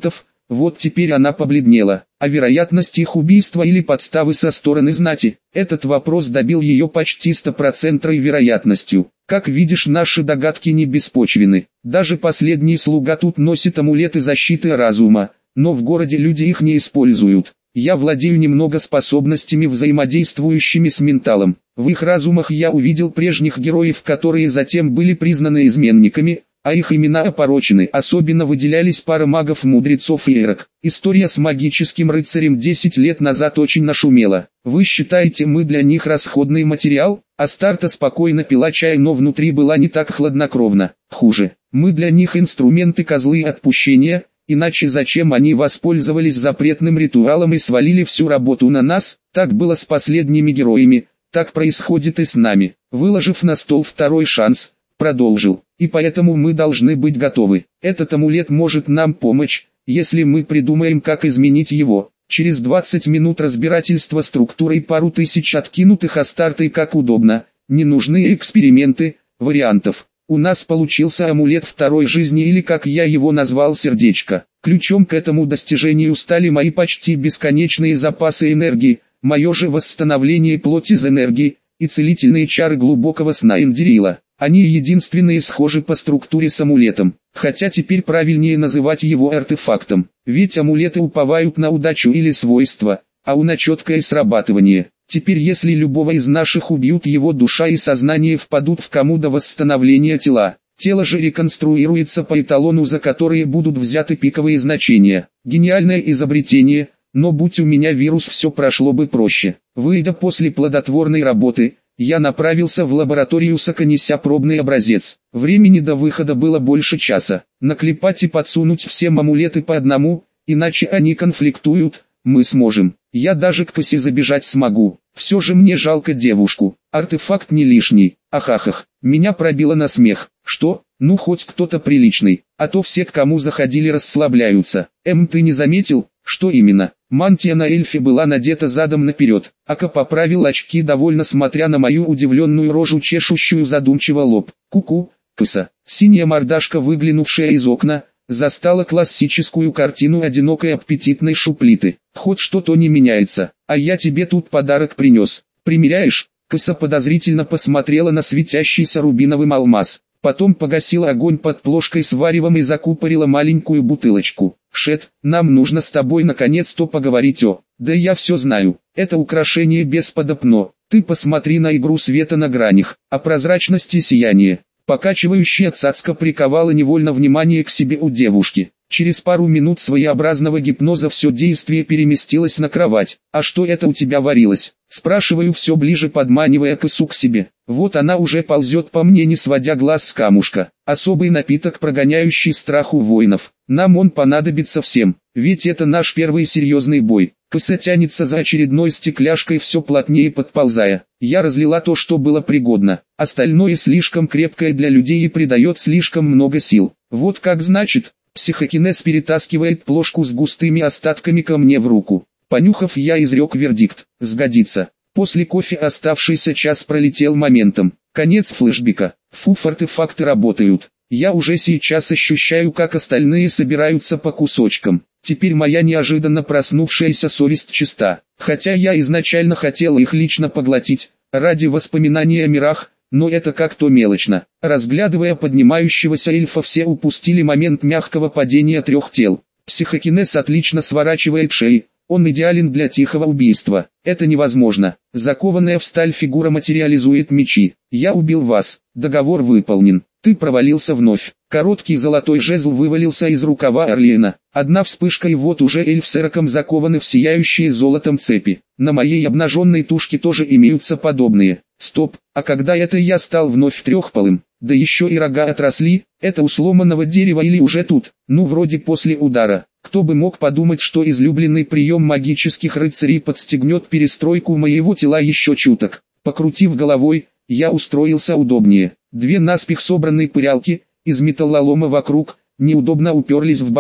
Вот теперь она побледнела. А вероятность их убийства или подставы со стороны знати? Этот вопрос добил ее почти стопроцентной вероятностью. Как видишь, наши догадки не беспочвены. Даже последний слуга тут носит амулеты защиты разума, но в городе люди их не используют. Я владею немного способностями, взаимодействующими с менталом. В их разумах я увидел прежних героев, которые затем были признаны изменниками, а их имена опорочены. Особенно выделялись пара магов-мудрецов и эрок. История с магическим рыцарем десять лет назад очень нашумела. Вы считаете, мы для них расходный материал? Астарта спокойно пила чай, но внутри была не так хладнокровна. Хуже. Мы для них инструменты, козлы отпущения. Иначе зачем они воспользовались запретным ритуалом и свалили всю работу на нас? Так было с последними героями, так происходит и с нами. Выложив на стол второй шанс, продолжил. И поэтому мы должны быть готовы. Этот амулет может нам помочь, если мы придумаем, как изменить его. Через двадцать минут разбирательства структурой пару тысяч откинутых Астартой как удобно. Не нужны эксперименты, вариантов. У нас получился амулет второй жизни, или, как я его назвал, сердечко. Ключом к этому достижению стали мои почти бесконечные запасы энергии, мое же восстановление плоти из энергии, и целительные чары глубокого сна Эндирила. Они единственные схожи по структуре с амулетом, хотя теперь правильнее называть его артефактом, ведь амулеты уповают на удачу или свойства, а у на четкое срабатывание. Теперь если любого из наших убьют, его душа и сознание впадут в кому до восстановления тела. Тело же реконструируется по эталону, за которые будут взяты пиковые значения. Гениальное изобретение, но будь у меня вирус, все прошло бы проще. Выйдя после плодотворной работы, я направился в лабораторию, неся пробный образец. Времени до выхода было больше часа. Наклепать и подсунуть всем амулеты по одному, иначе они конфликтуют, мы сможем. Я даже к Пасе забежать смогу. Все же мне жалко девушку. Артефакт не лишний. Ахахах. Меня пробило на смех. Что? Ну хоть кто-то приличный. А то все, к кому заходили, расслабляются. Эм, ты не заметил? Что именно? Мантия на эльфе была надета задом наперед. Ака поправил очки, довольно смотря на мою удивленную рожу, чешущую задумчиво лоб. Ку-ку, Паса. Синяя мордашка, выглянувшая из окна, застала классическую картину одинокой аппетитной шуплиты. Хоть что-то не меняется, а я тебе тут подарок принес. Примеряешь? Кыса подозрительно посмотрела на светящийся рубиновым алмаз. Потом погасила огонь под плошкой с варевом и закупорила маленькую бутылочку. Шет, нам нужно с тобой наконец-то поговорить о... Да я все знаю, это украшение бесподобно. Ты посмотри на игру света на гранях, о прозрачности сияния. Покачивающая цацка приковала невольно внимание к себе у девушки. Через пару минут своеобразного гипноза все действие переместилось на кровать. «А что это у тебя варилось?» Спрашиваю, все ближе подманивая Кысу к себе. Вот она уже ползет по мне, не сводя глаз с камушка. Особый напиток, прогоняющий страх у воинов. Нам он понадобится всем, ведь это наш первый серьезный бой. Кыса тянется за очередной стекляшкой, все плотнее подползая. Я разлила то, что было пригодно. Остальное слишком крепкое для людей и придает слишком много сил. Вот как значит... Психокинез перетаскивает плошку с густыми остатками ко мне в руку. Понюхав, я изрек вердикт. Сгодится. После кофе оставшийся час пролетел моментом. Конец флешбека. Фуф, артефакты работают. Я уже сейчас ощущаю, как остальные собираются по кусочкам. Теперь моя неожиданно проснувшаяся совесть чиста. Хотя я изначально хотел их лично поглотить, ради воспоминаний о мирах, но это как-то мелочно. Разглядывая поднимающегося эльфа, все упустили момент мягкого падения трех тел. Психокинез отлично сворачивает шеи, он идеален для тихого убийства. Это невозможно. Закованная в сталь фигура материализует мечи. Я убил вас. Договор выполнен. Ты провалился вновь. Короткий золотой жезл вывалился из рукава Орлиена. Одна вспышка, и вот уже эльф с эроком закованы в сияющие золотом цепи. На моей обнаженной тушке тоже имеются подобные. Стоп, а когда это я стал вновь трехпалым? Да еще и рога отросли, это у сломанного дерева или уже тут? Ну вроде после удара. Кто бы мог подумать, что излюбленный прием магических рыцарей подстегнет перестройку моего тела еще чуток. Покрутив головой, я устроился удобнее. Две наспех собранные пырялки, из металлолома вокруг, неудобно уперлись в бока.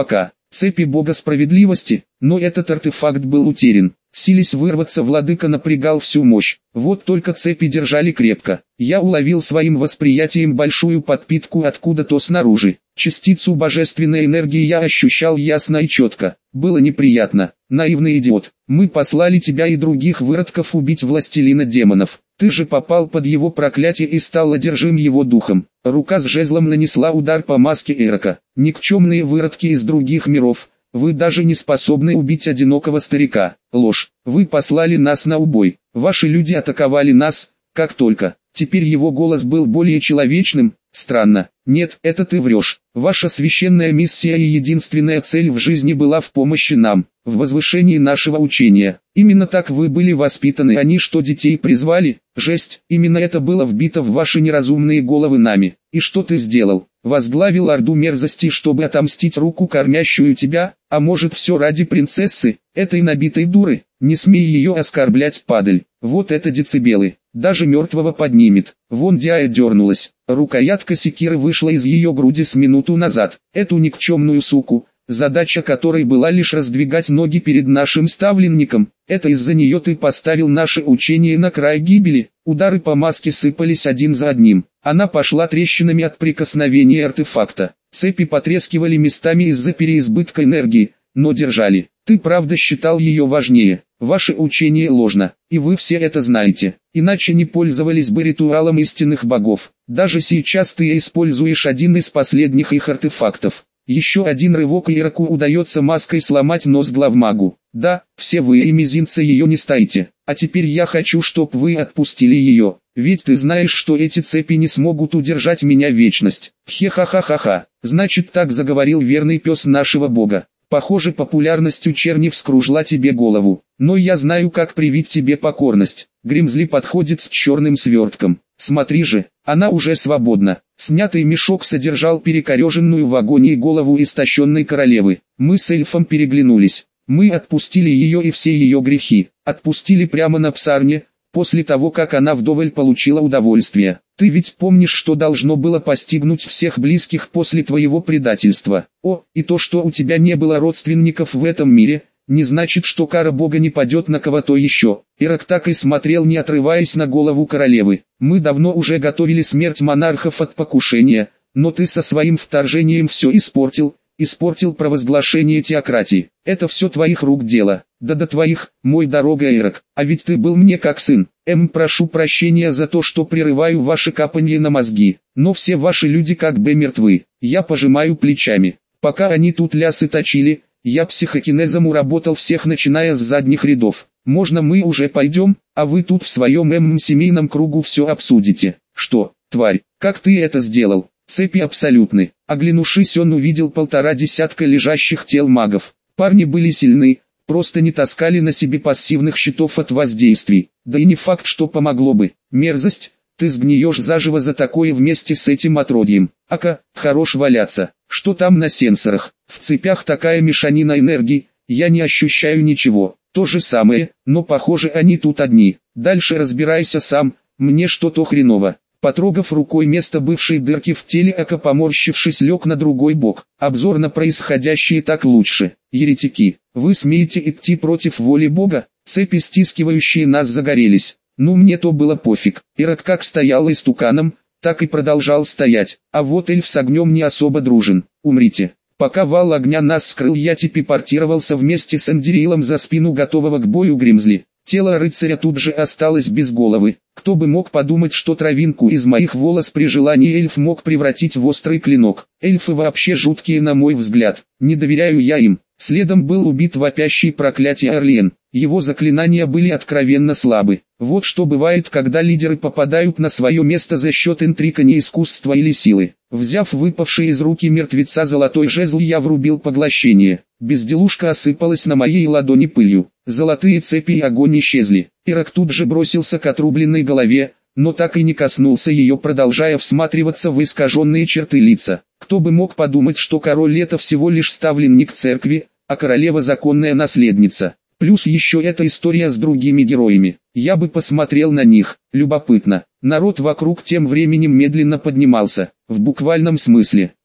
цепи бога справедливости, но этот артефакт был утерян. Силясь вырваться, владыка напрягал всю мощь. Вот только цепи держали крепко. Я уловил своим восприятием большую подпитку откуда-то снаружи. Частицу божественной энергии я ощущал ясно и четко. Было неприятно. Наивный идиот. Мы послали тебя и других выродков убить властелина демонов. Ты же попал под его проклятие и стал одержим его духом. Рука с жезлом нанесла удар по маске Эрока. Никчемные выродки из других миров. Вы даже не способны убить одинокого старика. Ложь. Вы послали нас на убой. Ваши люди атаковали нас, как только. Теперь его голос был более человечным. Странно. Нет, это ты врешь. Ваша священная миссия и единственная цель в жизни была в помощи нам, в возвышении нашего учения. Именно так вы были воспитаны, они что, детей призвали? Жесть, именно это было вбито в ваши неразумные головы нами. И что ты сделал? Возглавил орду мерзости, чтобы отомстить руку, кормящую тебя? А может, все ради принцессы, этой набитой дуры? Не смей ее оскорблять, падаль. Вот это децибелы. Даже мертвого поднимет. Вон Диая дернулась. Рукоятка секиры вышла из ее груди с минуту назад. Эту никчемную суку, задача которой была лишь раздвигать ноги перед нашим ставленником. Это из-за нее ты поставил наше учение на край гибели. Удары по маске сыпались один за одним. Она пошла трещинами от прикосновения артефакта. Цепи потрескивали местами из-за переизбытка энергии, но держали. Ты правда считал ее важнее. Ваше учение ложно, и вы все это знаете. Иначе не пользовались бы ритуалом истинных богов. Даже сейчас ты используешь один из последних их артефактов. Еще один рывок, и Эроку удается маской сломать нос главмагу. Да, все вы и мизинцы ее не стоите. А теперь я хочу, чтоб вы отпустили ее. Ведь ты знаешь, что эти цепи не смогут удержать меня в вечность. Хе-ха-ха-ха-ха. Значит, так заговорил верный пес нашего бога. Похоже, популярность у черни вскружила тебе голову. Но я знаю, как привить тебе покорность. Гримзли подходит с черным свертком. Смотри же, она уже свободна. Снятый мешок содержал перекореженную в агонии голову истощенной королевы. Мы с эльфом переглянулись. Мы отпустили ее и все ее грехи. Отпустили прямо на псарне, после того, как она вдоволь получила удовольствие. Ты ведь помнишь, что должно было постигнуть всех близких после твоего предательства. О, и то, что у тебя не было родственников в этом мире, не значит, что кара бога не падет на кого-то еще. Эрок так и смотрел, не отрываясь, на голову королевы. Мы давно уже готовили смерть монархов от покушения, но ты со своим вторжением все испортил, испортил провозглашение теократии. Это все твоих рук дело. Да до твоих, мой дорога Эрок, а ведь ты был мне как сын. Эм, прошу прощения за то, что прерываю ваши капанье на мозги, но все ваши люди как бы мертвы. Я пожимаю плечами. Пока они тут лясы точили, я психокинезом уработал всех, начиная с задних рядов. Можно мы уже пойдем, а вы тут в своем эм семейном кругу все обсудите. Что, тварь, как ты это сделал? Цепи абсолютны. Оглянувшись, он увидел полтора десятка лежащих тел магов. Парни были сильны, просто не таскали на себе пассивных щитов от воздействий. Да и не факт, что помогло бы. Мерзость, ты сгниешь заживо за такое вместе с этим отродьем. Ака, хорош валяться. Что там на сенсорах? В цепях такая мешанина энергии, я не ощущаю ничего. То же самое, но похоже, они тут одни. Дальше разбирайся сам, мне что-то хреново. Потрогав рукой место бывшей дырки в теле, Ака, поморщившись, лег на другой бок. Обзор на происходящее так лучше. Еретики, вы смеете идти против воли Бога? Цепи, стискивающие нас, загорелись. Ну, мне то было пофиг. Эрок как стоял истуканом, так и продолжал стоять. А вот эльф с огнем не особо дружен. Умрите. Пока вал огня нас скрыл, я телепортировался вместе с Эндирилом за спину готового к бою Гримзли. Тело рыцаря тут же осталось без головы. Кто бы мог подумать, что травинку из моих волос при желании эльф мог превратить в острый клинок. Эльфы вообще жуткие, на мой взгляд. Не доверяю я им. Следом был убит вопящий проклятие Орлиен. Его заклинания были откровенно слабы. Вот что бывает, когда лидеры попадают на свое место за счет интриг, а не искусства или силы. Взяв выпавший из руки мертвеца золотой жезл, я врубил поглощение. Безделушка осыпалась на моей ладони пылью. Золотые цепи и огонь исчезли. Эрок тут же бросился к отрубленной голове, но так и не коснулся ее, продолжая всматриваться в искаженные черты лица. Кто бы мог подумать, что король это всего лишь ставленник церкви, а королева законная наследница. Плюс еще эта история с другими героями. Я бы посмотрел на них. Любопытно. Народ вокруг тем временем медленно поднимался. В буквальном смысле.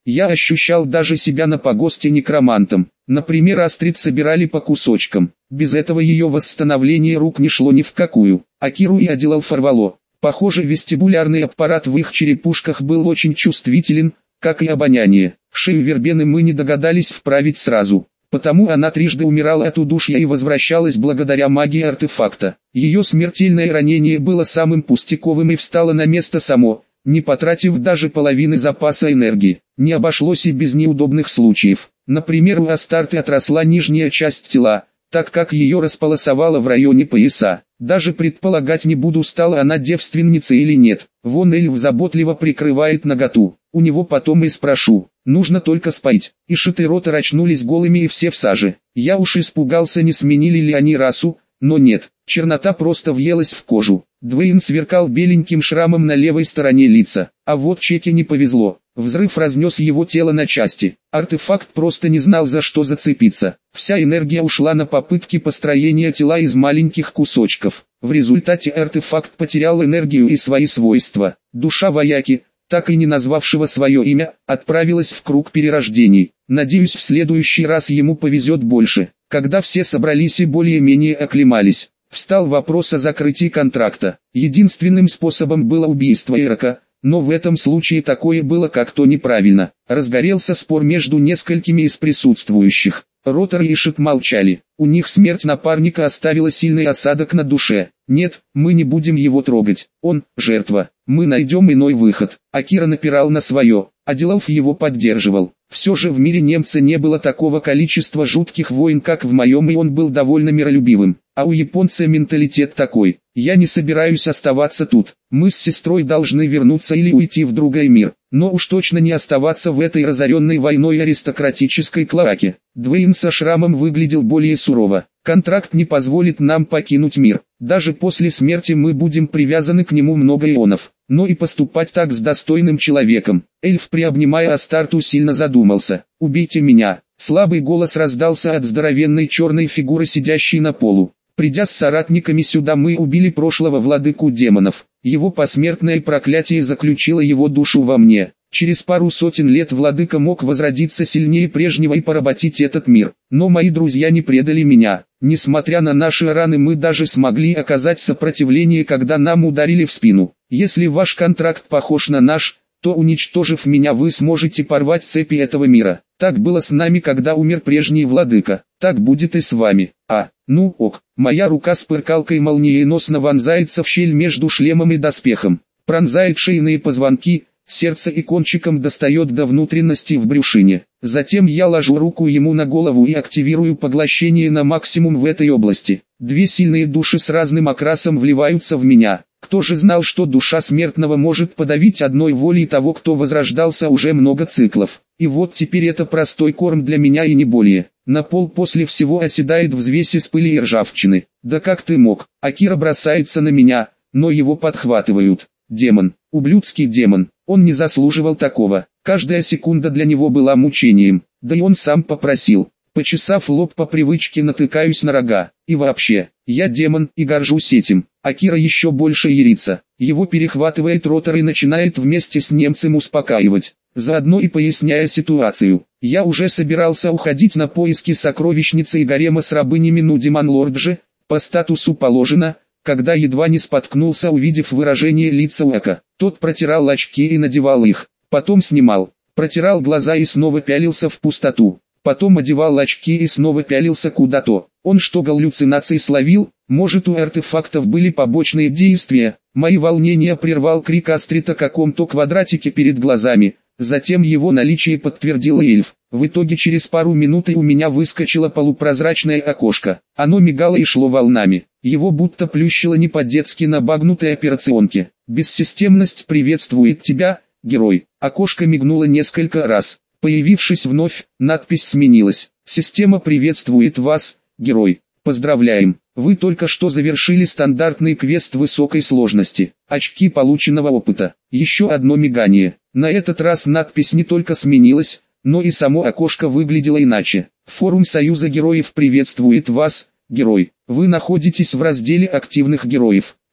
Я ощущал даже себя на погосте некромантом. Например, Астрид собирали по кусочкам. Без этого ее восстановление рук не шло ни в какую. Акиру и Адилалф рвало. Похоже, вестибулярный аппарат в их черепушках был очень чувствителен, как и обоняние. Шею Вербены мы не догадались вправить сразу. Потому она трижды умирала от удушья и возвращалась благодаря магии артефакта. Ее смертельное ранение было самым пустяковым и встало на место само, не потратив даже половины запаса энергии. Не обошлось и без неудобных случаев. Например, у Астарты отросла нижняя часть тела, так как ее располосовало в районе пояса. Даже предполагать не буду, стала она девственницей или нет. Вон эльф заботливо прикрывает наготу. У него потом и спрошу. Нужно только споить. Ишит и Ротор очнулись голыми и все в саже. Я уж испугался, не сменили ли они расу, но нет. Чернота просто въелась в кожу. Двейн сверкал беленьким шрамом на левой стороне лица. А вот Чеке не повезло. Взрыв разнес его тело на части. Артефакт просто не знал, за что зацепиться. Вся энергия ушла на попытки построения тела из маленьких кусочков. В результате артефакт потерял энергию и свои свойства. Душа вояки, так и не назвавшего свое имя, отправилась в круг перерождений. Надеюсь, в следующий раз ему повезет больше. Когда все собрались и более-менее оклемались, встал вопрос о закрытии контракта. Единственным способом было убийство Эрока, но в этом случае такое было как-то неправильно. Разгорелся спор между несколькими из присутствующих. Ротор и Ишит молчали. У них смерть напарника оставила сильный осадок на душе. Нет, мы не будем его трогать. Он – жертва. Мы найдем иной выход. Акира напирал на свое. Адилалф его поддерживал. Все же в мире немца не было такого количества жутких войн, как в моем, и он был довольно миролюбивым. А у японца менталитет такой. Я не собираюсь оставаться тут. Мы с сестрой должны вернуться или уйти в другой мир. Но уж точно не оставаться в этой разоренной войной аристократической клоаке. Двейн со шрамом выглядел более сурово. Контракт не позволит нам покинуть мир. Даже после смерти мы будем привязаны к нему много ионов. Но и поступать так с достойным человеком. Эльф, приобнимая Астарту, сильно задумался. «Убейте меня!» Слабый голос раздался от здоровенной черной фигуры, сидящей на полу. Придя с соратниками сюда, мы убили прошлого владыку демонов. Его посмертное проклятие заключило его душу во мне. Через пару сотен лет владыка мог возродиться сильнее прежнего и поработить этот мир. Но мои друзья не предали меня. Несмотря на наши раны, мы даже смогли оказать сопротивление, когда нам ударили в спину. Если ваш контракт похож на наш, то, уничтожив меня, вы сможете порвать цепи этого мира. Так было с нами, когда умер прежний владыка. Так будет и с вами. А, ну ок. Моя рука с пыркалкой молниеносно вонзается в щель между шлемом и доспехом. Пронзает шейные позвонки, сердце и кончиком достает до внутренности в брюшине. Затем я ложу руку ему на голову и активирую поглощение на максимум в этой области. Две сильные души с разным окрасом вливаются в меня. Кто же знал, что душа смертного может подавить одной волей того, кто возрождался уже много циклов. И вот теперь это простой корм для меня и не более. На пол после всего оседает взвесь из пыли и ржавчины. Да как ты мог? Акира бросается на меня, но его подхватывают. Демон, ублюдский демон, он не заслуживал такого. Каждая секунда для него была мучением, да и он сам попросил. Почесав лоб, по привычке натыкаюсь на рога. И вообще, я демон и горжусь этим. Акира еще больше ярится. Его перехватывает Ротор и начинает вместе с немцем успокаивать, заодно и поясняя ситуацию. Я уже собирался уходить на поиски сокровищницы и гарема с рабынями, но Демонлорд же, по статусу положено, когда едва не споткнулся, увидев выражение лица Уэка. Тот протирал очки и надевал их, потом снимал, протирал глаза и снова пялился в пустоту. Потом одевал очки и снова пялился куда-то. Он что, галлюцинации словил? Может, у артефактов были побочные действия? Мои волнения прервал крик Астрита о каком-то квадратике перед глазами. Затем его наличие подтвердил эльф. В итоге через пару минут у меня выскочило полупрозрачное окошко. Оно мигало и шло волнами. Его будто плющило не по-детски на багнутой операционке. Бессистемность приветствует тебя, герой. Окошко мигнуло несколько раз. Появившись вновь, надпись сменилась. Система приветствует вас, герой. Поздравляем, вы только что завершили стандартный квест высокой сложности. Очки полученного опыта. Еще одно мигание. На этот раз надпись не только сменилась, но и само окошко выглядело иначе. Форум Союза Героев приветствует вас, герой. Вы находитесь в разделе активных героев.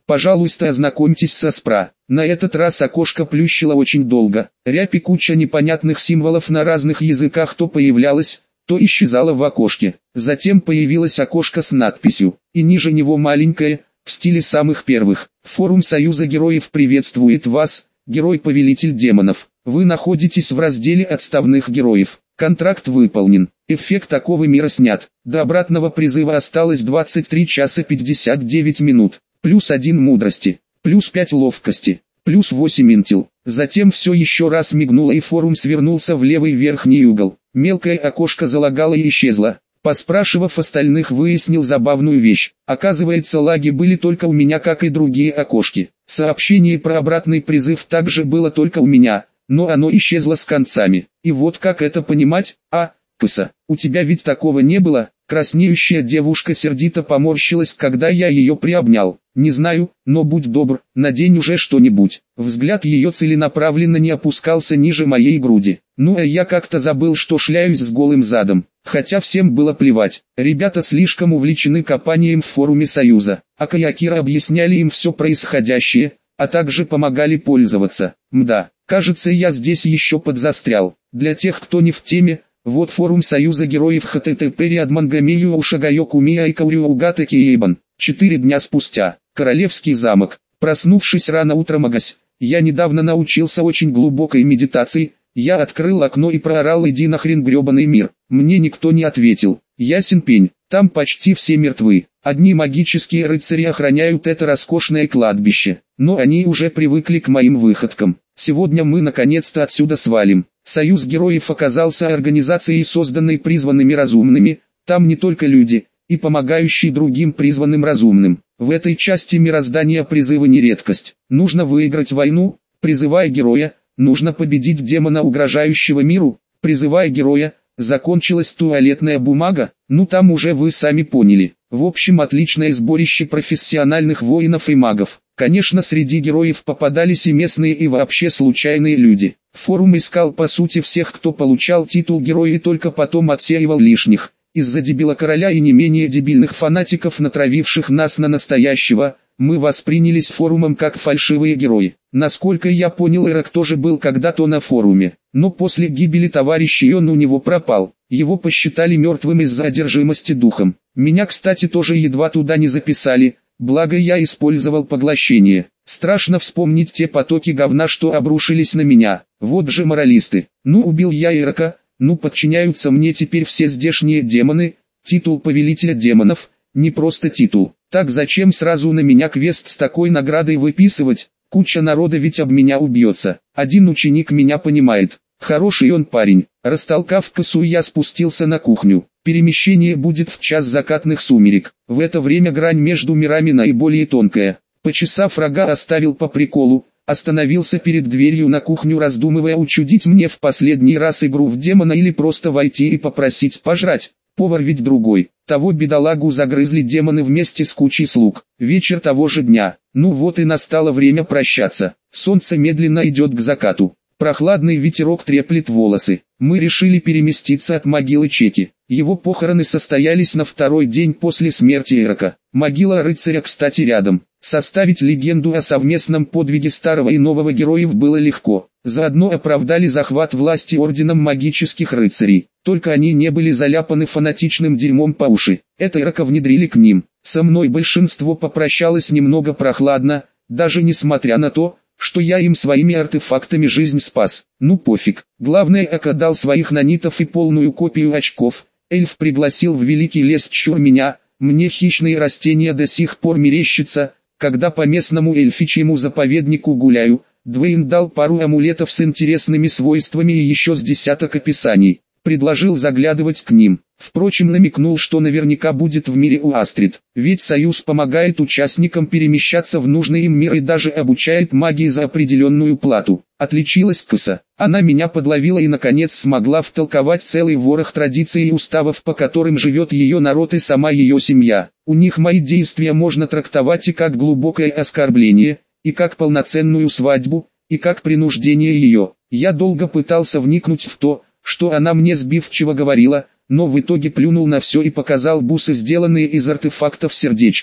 Пожалуйста, ознакомьтесь со СПРА. На этот раз окошко плющило очень долго. Рябь и куча непонятных символов на разных языках то появлялась, то исчезала в окошке. Затем появилось окошко с надписью, и ниже него маленькое, в стиле самых первых. Форум Союза Героев приветствует вас, герой-повелитель демонов. Вы находитесь в разделе отставных героев. Контракт выполнен. Эффект такого мира снят. До обратного призыва осталось двадцать три часа пятьдесят девять минут. Плюс один мудрости. Плюс пять ловкости. Плюс восемь интел. Затем все еще раз мигнуло и форум свернулся в левый верхний угол. Мелкое окошко залагало и исчезло. Поспрашивав остальных, выяснил забавную вещь. Оказывается, лаги были только у меня, как и другие окошки. Сообщение про обратный призыв также было только у меня, но оно исчезло с концами. И вот как это понимать? А, кыса, у тебя ведь такого не было? Краснеющая девушка сердито поморщилась, когда я ее приобнял. Не знаю, но будь добр, надень уже что-нибудь. Взгляд ее целенаправленно не опускался ниже моей груди. Ну а я как-то забыл, что шляюсь с голым задом. Хотя всем было плевать. Ребята слишком увлечены копанием в форуме Союза. А Каякира объясняли им все происходящее, а также помогали пользоваться. Мда, кажется, я здесь еще подзастрял. Для тех, кто не в теме, вот форум Союза Героев хттп рядмангамилью ушагайоку миайкаурю угатаки ебан. Четыре дня спустя. Королевский замок. Проснувшись рано утром агась, я недавно научился очень глубокой медитации. Я открыл окно и проорал: иди нахрен, гребаный мир. Мне никто не ответил. Ясен пень, там почти все мертвы. Одни магические рыцари охраняют это роскошное кладбище, но они уже привыкли к моим выходкам. Сегодня мы наконец-то отсюда свалим. Союз Героев оказался организацией, созданной призванными разумными. Там не только люди, и помогающие другим призванным разумным. В этой части мироздания призывы не редкость. Нужно выиграть войну, призывая героя. Нужно победить демона, угрожающего миру, призывая героя. Закончилась туалетная бумага, ну там уже вы сами поняли. В общем, отличное сборище профессиональных воинов и магов. Конечно, среди героев попадались и местные, и вообще случайные люди. Форум искал по сути всех, кто получал титул героя, и только потом отсеивал лишних. Из-за дебила короля и не менее дебильных фанатиков, натравивших нас на настоящего, мы воспринялись форумом как фальшивые герои. Насколько я понял, Эрок тоже был когда-то на форуме, но после гибели товарища он у него пропал. Его посчитали мертвым из-за одержимости духом. Меня, кстати, тоже едва туда не записали, благо я использовал поглощение. Страшно вспомнить те потоки говна, что обрушились на меня. Вот же моралисты. Ну, убил я Эрока, ну подчиняются мне теперь все здешние демоны. Титул повелителя демонов, не просто титул. Так зачем сразу на меня квест с такой наградой выписывать? Куча народа ведь об меня убьется. Один ученик меня понимает. Хороший он парень. Растолкав косу, я спустился на кухню. Перемещение будет в час закатных сумерек. В это время грань между мирами наиболее тонкая. Почесав рога, оставил по приколу. Остановился перед дверью на кухню, раздумывая, учудить мне в последний раз игру в демона или просто войти и попросить пожрать. Повар ведь другой. Того бедолагу загрызли демоны вместе с кучей слуг. Вечер того же дня. Ну вот и настало время прощаться. Солнце медленно идет к закату. Прохладный ветерок треплет волосы. Мы решили переместиться от могилы Чеки. Его похороны состоялись на второй день после смерти Эрока. Могила рыцаря, кстати, рядом. Составить легенду о совместном подвиге старого и нового героев было легко. Заодно оправдали захват власти орденом магических рыцарей. Только они не были заляпаны фанатичным дерьмом по уши. Это Эрока внедрили к ним. Со мной большинство попрощалось немного прохладно, даже несмотря на то, что я им своими артефактами жизнь спас. Ну пофиг. Главное, Эрока дал своих нанитов и полную копию очков. Эльф пригласил в великий лес чур меня. Мне хищные растения до сих пор мерещатся, когда по местному эльфичьему заповеднику гуляю. Двейн дал пару амулетов с интересными свойствами и еще с десяток описаний. Предложил заглядывать к ним. Впрочем, намекнул, что наверняка будет в мире у Астрид. Ведь Союз помогает участникам перемещаться в нужный им мир и даже обучает магии за определенную плату. Отличилась кыса. Она меня подловила и наконец смогла втолковать целый ворох традиций и уставов, по которым живет ее народ и сама ее семья. У них мои действия можно трактовать и как глубокое оскорбление, и как полноценную свадьбу, и как принуждение ее. Я долго пытался вникнуть в то, что она мне сбивчиво говорила, но в итоге плюнул на все и показал бусы, сделанные из артефактов сердечка.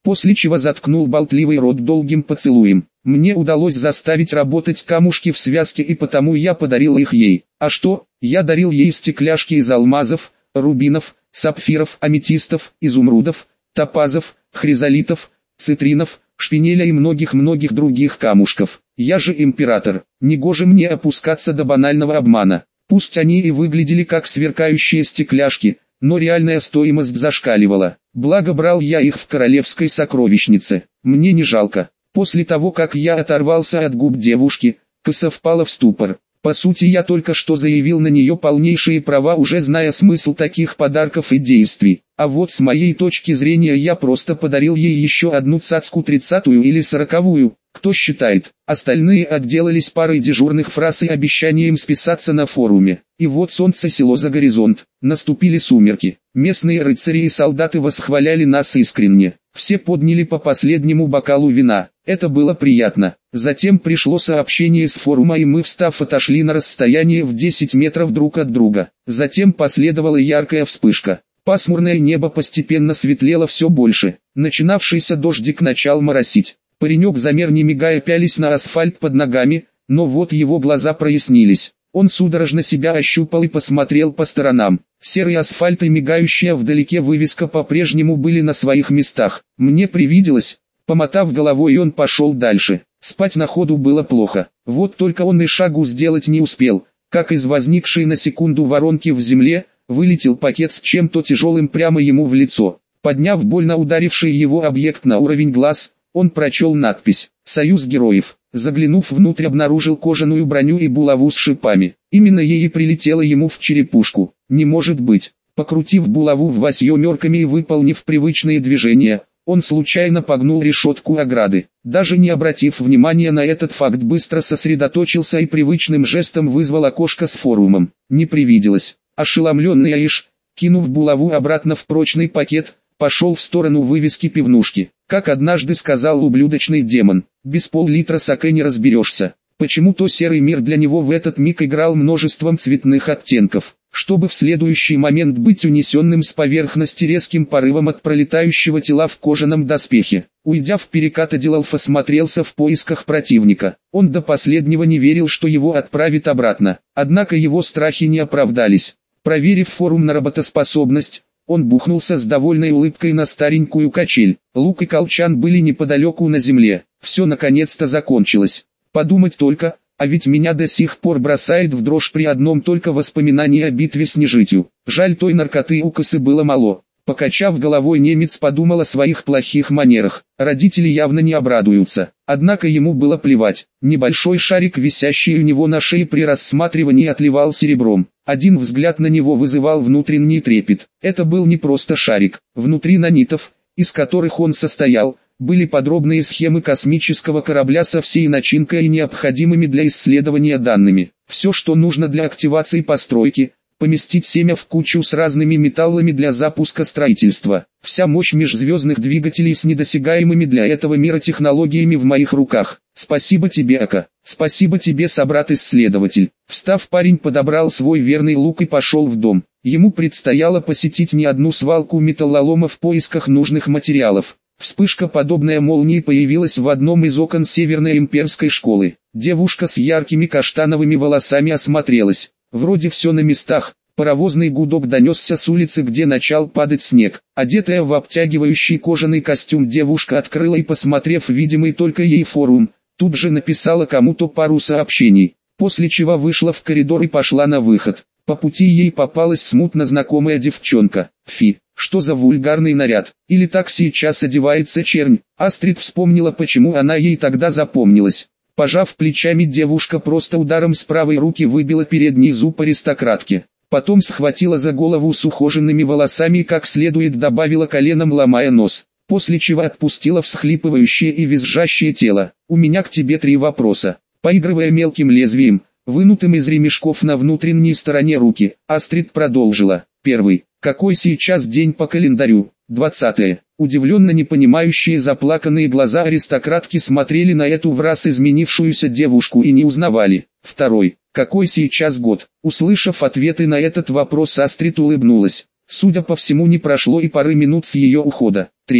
после чего заткнул болтливый рот долгим поцелуем. Мне удалось заставить работать камушки в связке, и потому я подарил их ей. А что? Я дарил ей стекляшки из алмазов, рубинов, сапфиров, аметистов, изумрудов, топазов, хризолитов, цитринов, шпинеля и многих-многих других камушков. Я же император, негоже мне опускаться до банального обмана. Пусть они и выглядели как сверкающие стекляшки, но реальная стоимость зашкаливала. Благо брал я их в королевской сокровищнице. Мне не жалко. После того, как я оторвался от губ девушки, Кыса впала в ступор. По сути, я только что заявил на нее полнейшие права, уже зная смысл таких подарков и действий. А вот с моей точки зрения я просто подарил ей еще одну цацку тридцатую или сороковую. Кто считает? Остальные отделались парой дежурных фраз и обещанием списаться на форуме. И вот солнце село за горизонт. Наступили сумерки. Местные рыцари и солдаты восхваляли нас искренне. Все подняли по последнему бокалу вина. Это было приятно. Затем пришло сообщение с форума, и мы, встав, отошли на расстояние в десять метров друг от друга. Затем последовала яркая вспышка. Пасмурное небо постепенно светлело все больше. Начинавшийся дождик начал моросить. Паренек, замер не мигая, пялись на асфальт под ногами, но вот его глаза прояснились. Он судорожно себя ощупал и посмотрел по сторонам. Серый асфальт и мигающая вдалеке вывеска по-прежнему были на своих местах. Мне привиделось. Помотав головой, он пошел дальше. Спать на ходу было плохо. Вот только он и шагу сделать не успел, как из возникшей на секунду воронки в земле вылетел пакет с чем-то тяжелым прямо ему в лицо. Подняв больно ударивший его объект на уровень глаз, он прочел надпись «Союз героев». Заглянув внутрь, обнаружил кожаную броню и булаву с шипами. Именно ей и прилетело ему в черепушку. Не может быть. Покрутив булаву в восьмерками и выполнив привычные движения, он случайно погнул решетку ограды. Даже не обратив внимания на этот факт, быстро сосредоточился и привычным жестом вызвал окошко с форумом. Не привиделось. Ошеломленный Аиш, кинув булаву обратно в прочный пакет, пошел в сторону вывески пивнушки. Как однажды сказал ублюдочный демон, без пол-литра саке не разберешься. Почему-то серый мир для него в этот миг играл множеством цветных оттенков, чтобы в следующий момент быть унесенным с поверхности резким порывом от пролетающего тела в кожаном доспехе. Уйдя в перекат, Адилалф осмотрелся в поисках противника. Он до последнего не верил, что его отправят обратно. Однако его страхи не оправдались. Проверив форум на работоспособность, он бухнулся с довольной улыбкой на старенькую качель. Лук и колчан были неподалеку на земле. Все наконец-то закончилось. Подумать только, а ведь меня до сих пор бросает в дрожь при одном только воспоминании о битве с нежитью. Жаль, той наркоты у Кысы было мало. Покачав головой, немец подумал о своих плохих манерах. Родители явно не обрадуются. Однако ему было плевать. Небольшой шарик, висящий у него на шее, при рассматривании отливал серебром. Один взгляд на него вызывал внутренний трепет. Это был не просто шарик. Внутри нанитов, из которых он состоял, были подробные схемы космического корабля со всей начинкой и необходимыми для исследования данными. Все, что нужно для активации постройки. Поместить семя в кучу с разными металлами для запуска строительства. Вся мощь межзвездных двигателей с недосягаемыми для этого мира технологиями в моих руках. Спасибо тебе, Ака. Спасибо тебе, собрат-исследователь. Встав, парень подобрал свой верный лук и пошел в дом. Ему предстояло посетить не одну свалку металлолома в поисках нужных материалов. Вспышка, подобная молнии, появилась в одном из окон Северной имперской школы. Девушка с яркими каштановыми волосами осмотрелась. Вроде все на местах. Паровозный гудок донесся с улицы, где начал падать снег. Одетая в обтягивающий кожаный костюм, девушка открыла и, посмотрев видимый только ей форум, тут же написала кому-то пару сообщений, после чего вышла в коридор и пошла на выход. По пути ей попалась смутно знакомая девчонка. Фи, что за вульгарный наряд? Или так сейчас одевается чернь? Астрид вспомнила, почему она ей тогда запомнилась. Пожав плечами, девушка просто ударом с правой руки выбила передний зуб аристократки. Потом схватила за голову с ухоженными волосами и как следует добавила коленом, ломая нос. После чего отпустила всхлипывающее и визжащее тело. «У меня к тебе три вопроса». Поигрывая мелким лезвием, вынутым из ремешков на внутренней стороне руки, Астрид продолжила. Первый. Какой сейчас день по календарю? Двадцатое. Удивленно непонимающие заплаканные глаза аристократки смотрели на эту враз изменившуюся девушку и не узнавали. Второй. Какой сейчас год? Услышав ответы на этот вопрос, Астрид улыбнулась. Судя по всему, не прошло и пары минут с ее ухода. Третий.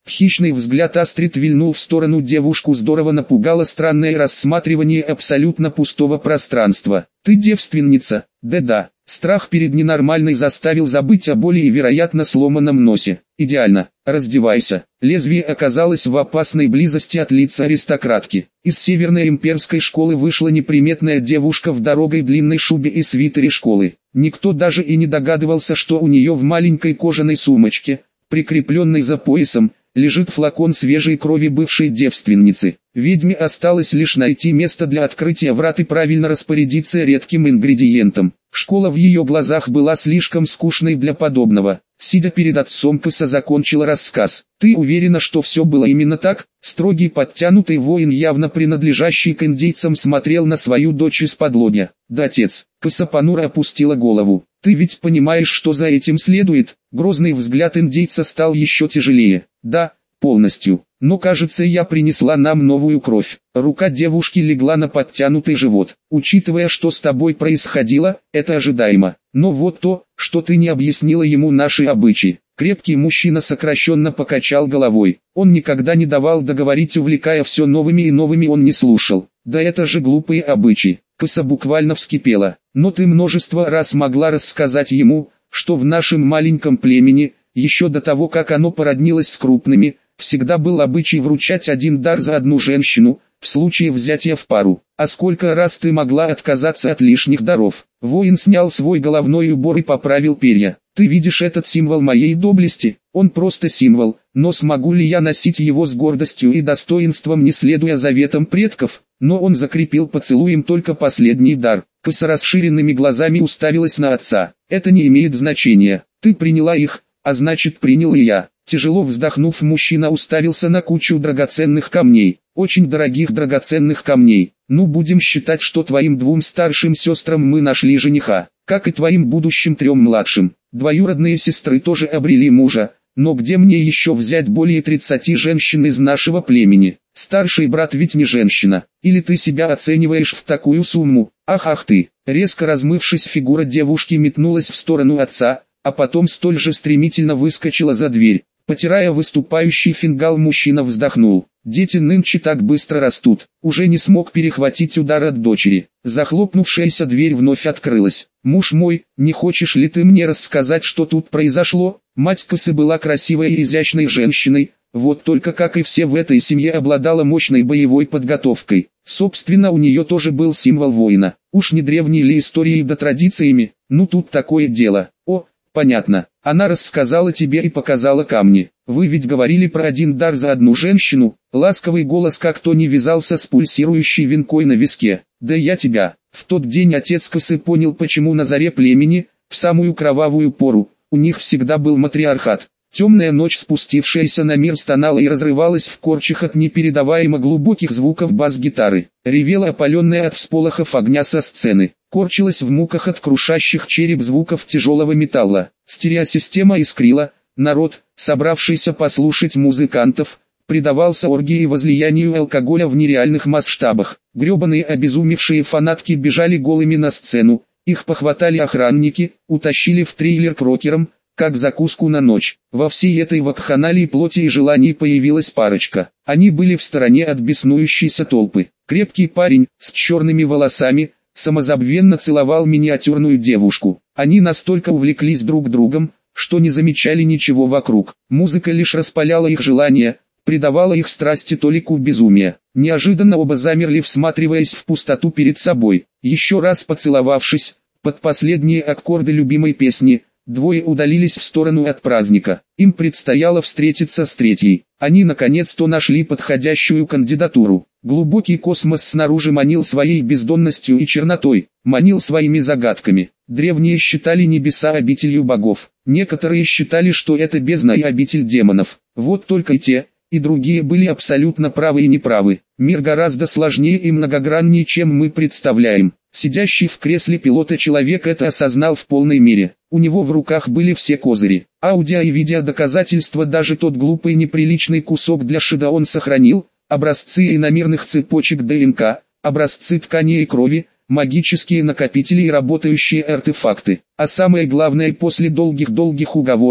Хищный взгляд Астрид вильнул в сторону, девушку здорово напугало странное рассматривание абсолютно пустого пространства. «Ты девственница?» «Да-да». Страх перед ненормальной заставил забыть о боли и, вероятно, сломанном носе. «Идеально. Раздевайся». Лезвие оказалось в опасной близости от лица аристократки. Из северной имперской школы вышла неприметная девушка в дорогой длинной шубе и свитере школы. Никто даже и не догадывался, что у нее в маленькой кожаной сумочке, прикрепленной за поясом, лежит флакон свежей крови бывшей девственницы. Ведьме осталось лишь найти место для открытия врат и правильно распорядиться редким ингредиентом. Школа в ее глазах была слишком скучной для подобного. Сидя перед отцом, Кыса закончила рассказ. «Ты уверена, что все было именно так?» Строгий подтянутый воин, явно принадлежащий к индейцам, смотрел на свою дочь из-под лобья. «Да, отец». Кыса понуро опустила голову. «Ты ведь понимаешь, что за этим следует?» Грозный взгляд индейца стал еще тяжелее. «Да, полностью. Но кажется, я принесла нам новую кровь». Рука девушки легла на подтянутый живот. «Учитывая, что с тобой происходило, это ожидаемо. Но вот то, что ты не объяснила ему наши обычаи». Крепкий мужчина сокращенно покачал головой. Он никогда не давал договорить, увлекая все новыми и новыми, он не слушал. «Да это же глупые обычаи». Кыса буквально вскипела. «Но ты множество раз могла рассказать ему, что в нашем маленьком племени, еще до того, как оно породнилось с крупными, всегда был обычай вручать один дар за одну женщину, в случае взятия в пару. А сколько раз ты могла отказаться от лишних даров?» Воин снял свой головной убор и поправил перья. «Ты видишь этот символ моей доблести? Он просто символ, но смогу ли я носить его с гордостью и достоинством, не следуя заветам предков?» Но он закрепил поцелуем только последний дар. Кыса расширенными глазами уставилась на отца. «Это не имеет значения. Ты приняла их, а значит, принял и я». Тяжело вздохнув, мужчина уставился на кучу драгоценных камней. «Очень дорогих драгоценных камней. Ну, будем считать, что твоим двум старшим сестрам мы нашли жениха, как и твоим будущим трем младшим. Двоюродные сестры тоже обрели мужа, но где мне еще взять более тридцати женщин из нашего племени? Старший брат ведь не женщина. Или ты себя оцениваешь в такую сумму? Ах, ах ты!» Резко размывшись, фигура девушки метнулась в сторону отца, а потом столь же стремительно выскочила за дверь. Потирая выступающий фингал, мужчина вздохнул. «Дети нынче так быстро растут». Уже не смог перехватить удар от дочери. Захлопнувшаяся дверь вновь открылась. «Муж мой, не хочешь ли ты мне рассказать, что тут произошло?» Мать Кысы была красивой и изящной женщиной, вот только, как и все в этой семье, обладала мощной боевой подготовкой. Собственно, у нее тоже был символ воина. Уж не древней ли историей да традициями? Ну тут такое дело. «О, понятно. Она рассказала тебе и показала камни. Вы ведь говорили про один дар за одну женщину». Ласковый голос как-то не вязался с пульсирующей венкой на виске. «Да я тебя». В тот день отец Кысы понял, почему на заре племени, в самую кровавую пору, у них всегда был матриархат. Темная ночь, спустившаяся на мир, стонала и разрывалась в корчах от непередаваемо глубоких звуков бас-гитары. Ревела опаленная от всполохов огня со сцены. Корчилась в муках от крушащих череп звуков тяжелого металла. Стереосистема искрила. Народ, собравшийся послушать музыкантов, предавался оргии и возлиянию алкоголя в нереальных масштабах. Гребаные обезумевшие фанатки бежали голыми на сцену. Их похватали охранники, утащили в трейлер к рокерам, как закуску на ночь. Во всей этой вакханалии плоти и желаний появилась парочка. Они были в стороне от беснующейся толпы. Крепкий парень, с черными волосами, самозабвенно целовал миниатюрную девушку. Они настолько увлеклись друг другом, что не замечали ничего вокруг. Музыка лишь распаляла их желания, придавала их страсти толику безумия. Неожиданно оба замерли, всматриваясь в пустоту перед собой. Еще раз поцеловавшись, под последние аккорды любимой песни, двое удалились в сторону от праздника. Им предстояло встретиться с третьей. Они наконец-то нашли подходящую кандидатуру. Глубокий космос снаружи манил своей бездонностью и чернотой, манил своими загадками. Древние считали небеса обителью богов. Некоторые считали, что это бездна и обитель демонов. Вот только и те, и другие были абсолютно правы и неправы. Мир гораздо сложнее и многограннее, чем мы представляем. Сидящий в кресле пилота человек это осознал в полной мере. У него в руках были все козыри. Аудио и видео доказательства, даже тот глупый неприличный кусок для шида он сохранил, образцы иномерных цепочек ДНК, образцы ткани и крови, магические накопители и работающие артефакты. А самое главное, после долгих-долгих уговоров,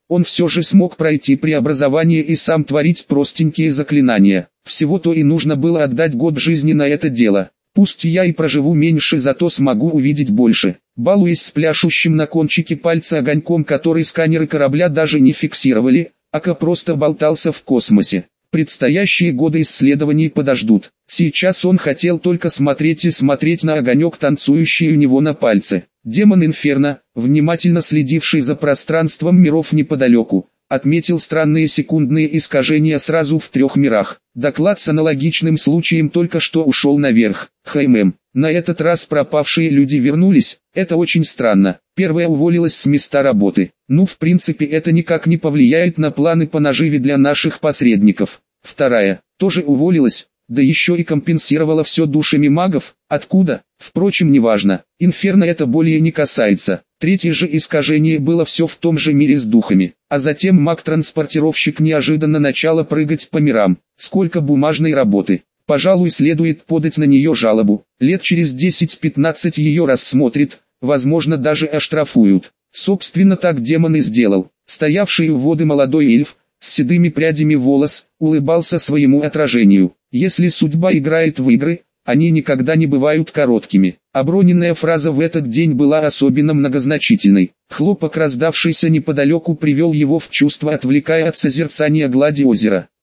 он все же смог пройти преобразование и сам творить простенькие заклинания. Всего-то и нужно было отдать год жизни на это дело. Пусть я и проживу меньше, зато смогу увидеть больше. Балуясь с пляшущим на кончике пальца огоньком, который сканеры корабля даже не фиксировали, Ака просто болтался в космосе. Предстоящие годы исследований подождут. Сейчас он хотел только смотреть и смотреть на огонек, танцующий у него на пальце. Демон Инферно, внимательно следивший за пространством миров неподалеку, отметил странные секундные искажения сразу в трех мирах. Доклад с аналогичным случаем только что ушел наверх. ХММ. На этот раз пропавшие люди вернулись. Это очень странно. Первая уволилась с места работы. Ну, в принципе, это никак не повлияет на планы по наживе для наших посредников. Вторая тоже уволилась, да еще и компенсировала все душами магов. Откуда? Впрочем, неважно. Инферно это более не касается. Третье же искажение было все в том же мире с духами. А затем маг-транспортировщик неожиданно начала прыгать по мирам. Сколько бумажной работы. Пожалуй, следует подать на нее жалобу. Лет через десять-пятнадцать ее рассмотрят, возможно, даже оштрафуют. Собственно, так демон и сделал. Стоявший у воды молодой эльф, с седыми прядями волос, улыбался своему отражению. Если судьба играет в игры, они никогда не бывают короткими. Оброненная фраза в этот день была особенно многозначительной. Хлопок, раздавшийся неподалеку, привел его в чувство, отвлекая от созерцания глади озера.